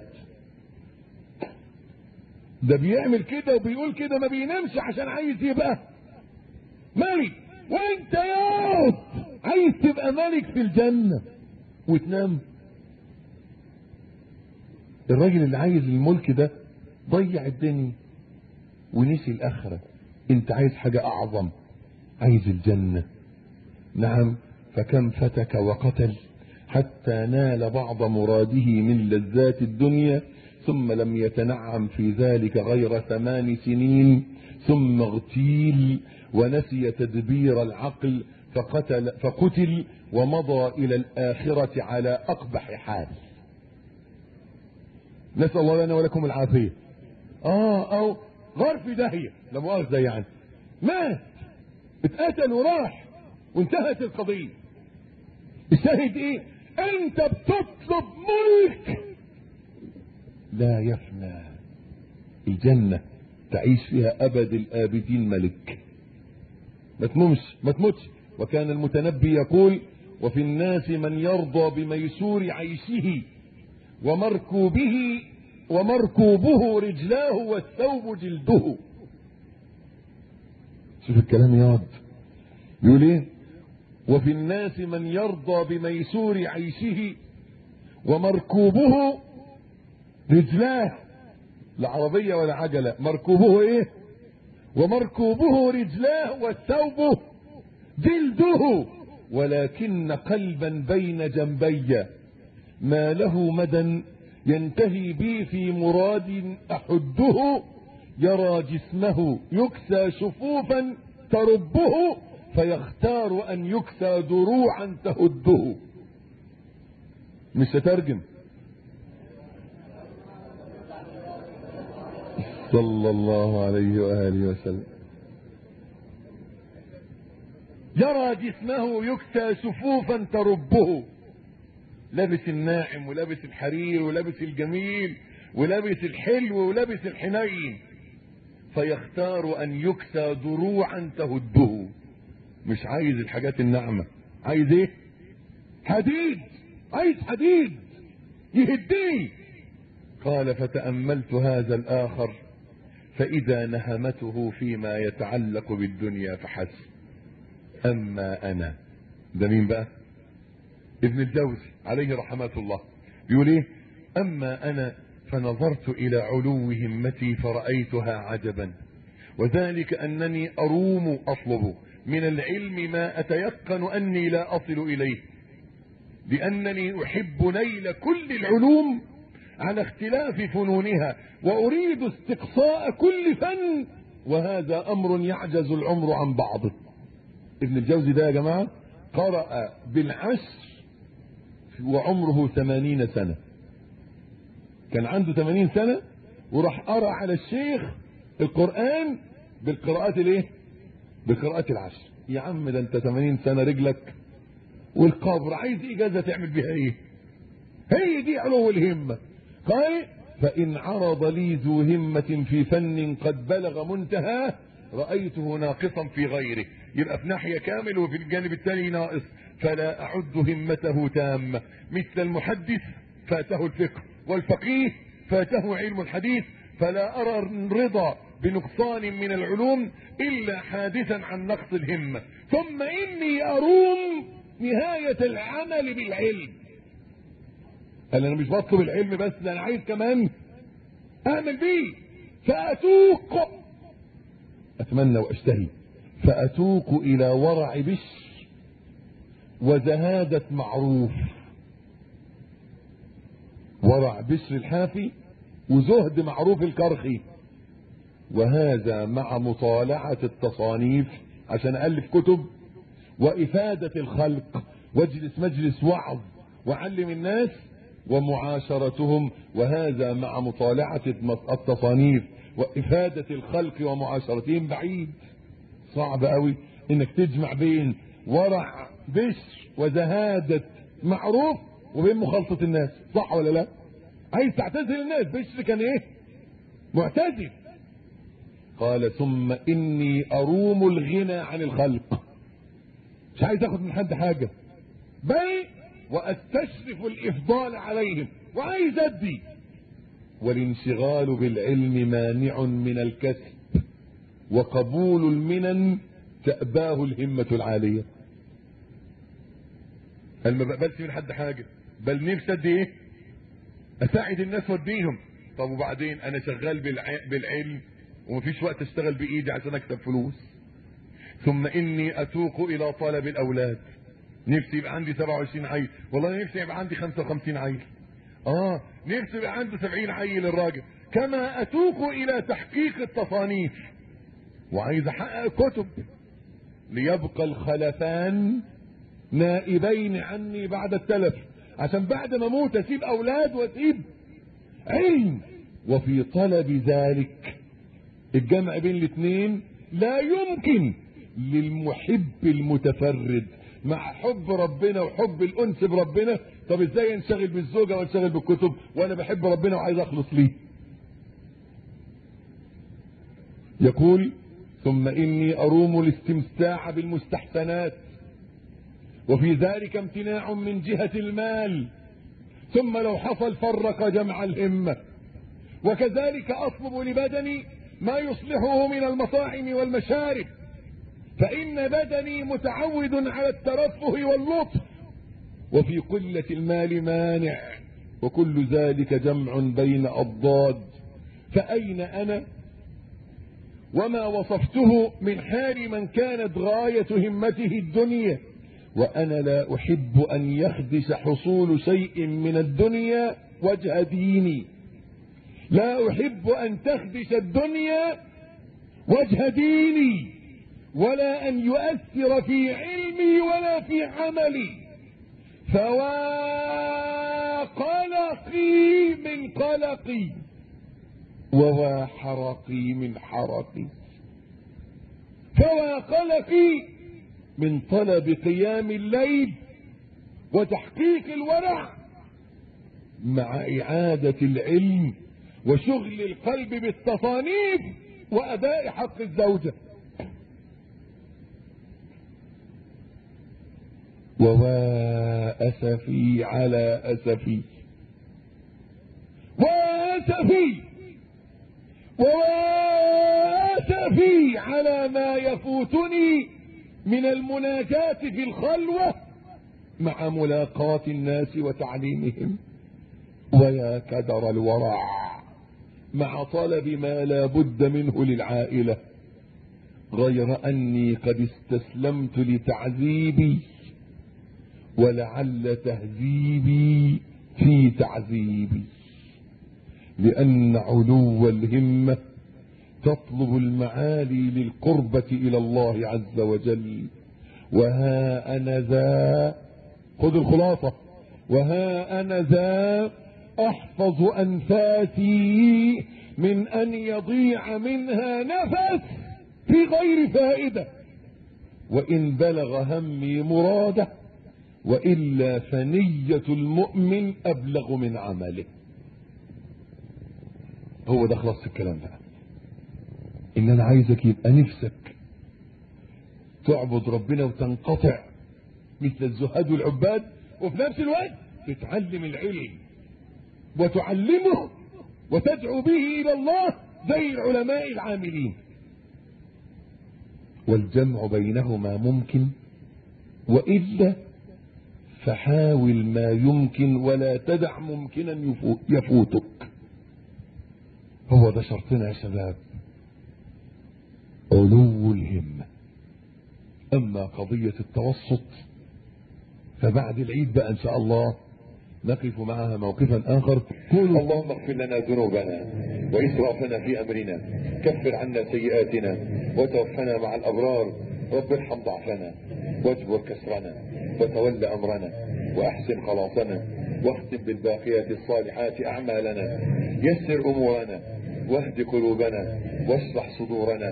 B: ده بيعمل كده وبيقول كده ما بينامش عشان عايز يبقى ملك. وانت يا عايز تبقى ملك في الجنه وتنام؟ الراجل اللي عايز الملك ده ضيع الدنيا ونسي الاخره. انت عايز حاجه اعظم، عايز الجنه. نعم، فكم فتك وقتل حتى نال بعض مراده من لذات الدنيا ثم لم يتنعم في ذلك غير ثمان سنين ثم اغتيل ونسي تدبير العقل فقتل, فقتل ومضى الى الاخره على اقبح حال. نسأل الله لنا ولكم العافية. اه او غار في داهية لا مؤاخذة يعني، مات اتقتل وراح وانتهت القضية. الشاهد ايه؟ انت بتطلب ملك لا يفنى، الجنة تعيش فيها ابد الابدين ملك، ما تمومش ما تموتش. وكان المتنبي يقول وفي الناس من يرضى بميسور عيشه ومركوبه ومركوبه رجلاه والثوب جلده. شوف الكلام يا واد، بيقول ايه؟ وفي الناس من يرضى بميسور عيشه ومركوبه رجلاه، لا عربية ولا عجلة، مركوبه ايه؟ ومركوبه رجلاه والثوب جلده، ولكن قلبا بين جنبي ما له مدى ينتهي بي في مراد أحده، يرى جسمه يكسى شفوفا تربه فيختار أن يكسى دروعا تهده. مش هترجم. صلى الله عليه وآله وسلم. يرى جسمه يكسى شفوفا تربه، لابس الناعم ولابس الحرير ولابس الجميل ولابس الحلو ولابس الحنين، فيختار ان يكسى دروعا تهده. مش عايز الحاجات الناعمة، عايز ايه؟ حديد، عايز حديد يهديه. قال فتأملت هذا الآخر فإذا نهمته فيما يتعلق بالدنيا فحسب. أما أنا، ده مين بقى؟ ابن الجوزي عليه رحمة الله، بيقول ايه؟ أما أنا فنظرت إلى علو همتي فرأيتها عجبا، وذلك أنني أروم أطلب من العلم ما أتيقن أني لا أصل إليه، لأنني أحب نيل كل العلوم على اختلاف فنونها، وأريد استقصاء كل فن، وهذا أمر يعجز العمر عن بعضه. ابن الجوزي ده يا جماعة قرأ بالعشر وعمره ثمانين سنة، كان عنده ثمانين سنة وراح قرأ على الشيخ القرآن بالقراءات الايه؟ بالقراءات العشر. يا عم ده انت ثمانين سنة رجلك والقبر، عايز اجازة تعمل بها ايه؟ هي دي علو الهمة. قال فإن عرض لي ذو همة في فن قد بلغ منتهى رأيته ناقصا في غيره، يبقى في ناحية كامل وفي الجانب الثاني ناقص، فلا أعد همته تامة، مثل المحدث فاته الفقه والفقيه فاته علم الحديث، فلا أرى الرضا بنقصان من العلوم إلا حادثا عن نقص الهمة. ثم إني أروم نهاية العمل بالعلم. قال أنا مش بطلب العلم بس، ده أنا عايز كمان أعمل بيه. فأتوق، أتمنى وأشتهي، فأتوق إلى ورع بشر وزهادة معروف. ورع بشر الحافي وزهد معروف الكرخي، وهذا مع مطالعة التصانيف عشان ألف كتب، وإفادة الخلق واجلس مجلس وعظ وعلم الناس، ومعاشرتهم، وهذا مع مطالعة التصانيف وإفادة الخلق ومعاشرتهم. بعيد، صعب قوي انك تجمع بين ورع بشر وزهادة معروف وبين مخالطة الناس، صح ولا لا؟ عايز تعتزل الناس، بشر كان ايه؟ معتزل. قال ثم اني اروم الغنى عن الخلق، مش عايز اخد من حد حاجة، بل واستشرف الافضال عليهم، وعايز ادي. والانشغال بالعلم مانع من الكسب، وقبول المنن تأباه الهمة العالية. قال ما بقبلش من حد حاجة، بل نفسي ادي ايه؟ اساعد الناس واديهم. طب وبعدين انا شغال بالعلم ومفيش وقت اشتغل بايدي عشان اكسب فلوس. ثم اني اتوق الى طلب الاولاد، نفسي يبقى عندي سبعة وعشرين عيل، والله نفسي يبقى عندي خمسة وخمسين عيل، اه نفسي يبقى عنده سبعين عيل الراجل. كما اتوق الى تحقيق التصانيف، وعايز احقق كتب ليبقى الخلفان نائبين عني بعد التلف، عشان بعد ما اموت اسيب اولاد واسيب علم. وفي طلب ذلك الجمع بين الاثنين لا يمكن للمحب المتفرد مع حب ربنا وحب الانس بربنا. طب ازاي انشغل بالزوجه وانشغل بالكتب وانا بحب ربنا وعايز اخلص ليه؟ يقول ثم اني اروم الاستمتاع بالمستحسنات وفي ذلك امتناع من جهة المال، ثم لو حصل فرق جمع الهمة. وكذلك أطلب لبدني ما يصلحه من المطاعم والمشارب، فإن بدني متعود على الترفه واللطف، وفي قلة المال مانع، وكل ذلك جمع بين أضداد. فأين أنا وما وصفته من حال من كانت غاية همته الدنيا؟ وأنا لا أحب أن يخدش حصول شيء من الدنيا وجه ديني. لا أحب أن تخدش الدنيا وجه ديني، ولا أن يؤثر في علمي ولا في عملي. فوا قلقي من قلقي، ووا حرقي من حرقي. فوا قلقي من طلب قيام الليل وتحقيق الورع مع إعادة العلم وشغل القلب بالتصانيف وأداء حق الزوجة. ووا أسفي على أسفي، وأسفي وأسفي على ما يفوتني من المناجاة في الخلوة مع ملاقاة الناس وتعليمهم. ويا كدر الورع مع طلب ما لا بد منه للعائلة، غير أني قد استسلمت لتعذيبي، ولعل تهذيبي في تعذيبي، لأن علو الهمة تطلب المعالي للقربة إلى الله عز وجل. وها أنا ذا، خذ الخلاصة، وها أنا ذا أحفظ أنفاسي من أن يضيع منها نفس في غير فائدة، وإن بلغ همي مراده، وإلا فنية المؤمن أبلغ من عمله. هو ده خلاص الكلام ده، إن أنا عايزك يبقى نفسك تعبد ربنا وتنقطع مثل الزهاد والعباد، وفي نفس الوقت تتعلم العلم وتعلمه وتدعو به إلى الله زي العلماء العاملين. والجمع بينهما ممكن، وإلا فحاول ما يمكن ولا تدع ممكنا يفوتك. هو ده شرطنا يا شباب، علو الهمة. أما قضية التوسط فبعد العيد بقى إن شاء الله نقف معها موقفا آخر.
A: قولوا اللهم اغفر لنا ذنوبنا وإسرافنا في أمرنا، كفر عنا سيئاتنا وتوفنا مع الأبرار. رب ارحم ضعفنا واجبر كسرنا وتول أمرنا وأحسن خلاصنا، واختم بالباقيات الصالحات أعمالنا. يسر أمورنا واهد قلوبنا واشرح صدورنا.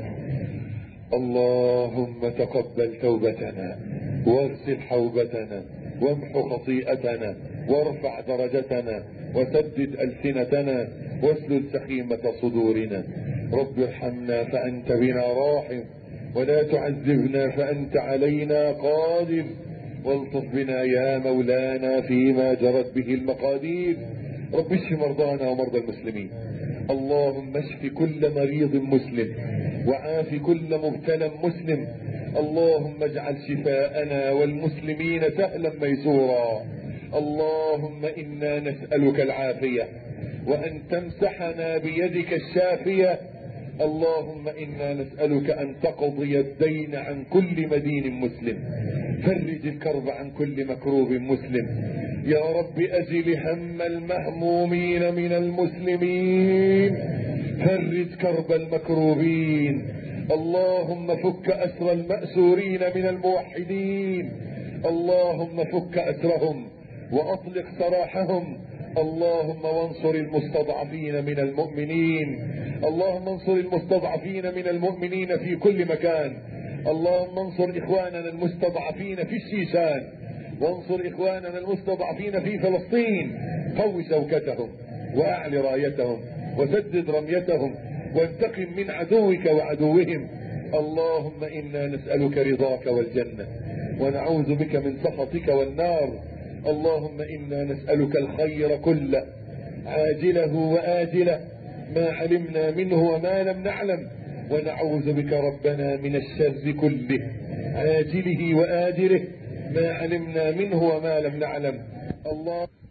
A: اللهم تقبل توبتنا واغسل حوبتنا وامحو خطيئتنا وارفع درجتنا وسدد ألسنتنا واسلل سخيمة صدورنا. رب ارحمنا فأنت بنا راحم، ولا تعذبنا فأنت علينا قادر، والطف بنا يا مولانا فيما جرت به المقادير. رب اشف مرضانا ومرضى المسلمين. اللهم اشف كل مريض مسلم وعاف كل مبتلى مسلم. اللهم اجعل شفاءنا والمسلمين سهلا ميسورا. اللهم إنا نسألك العافية وأن تمسحنا بيدك الشافية. اللهم إنا نسألك أن تقضي الدين عن كل مدين مسلم، فرج الكرب عن كل مكروب مسلم. يا رب أزل هم المهمومين من المسلمين، فرج كرب المكروبين. اللهم فك أسر المأسورين من الموحدين. اللهم فك أسرهم وأطلق سراحهم. اللهم وانصر المستضعفين من المؤمنين. اللهم انصر المستضعفين من المؤمنين في كل مكان. اللهم انصر إخواننا المستضعفين في الشيشان، وانصر إخواننا المستضعفين في فلسطين. قو شوكتهم وأعل رايتهم وسدد رميتهم وانتقم من عدوك وعدوهم. اللهم إنا نسألك رضاك والجنة
B: ونعوذ بك من سخطك والنار. اللهم إنا نسألك الخير كله عاجله وآجله ما علمنا منه وما لم نعلم، ونعوذ بك ربنا من الشر كله عاجله وآجله ما علمنا منه وما لم نعلم. الله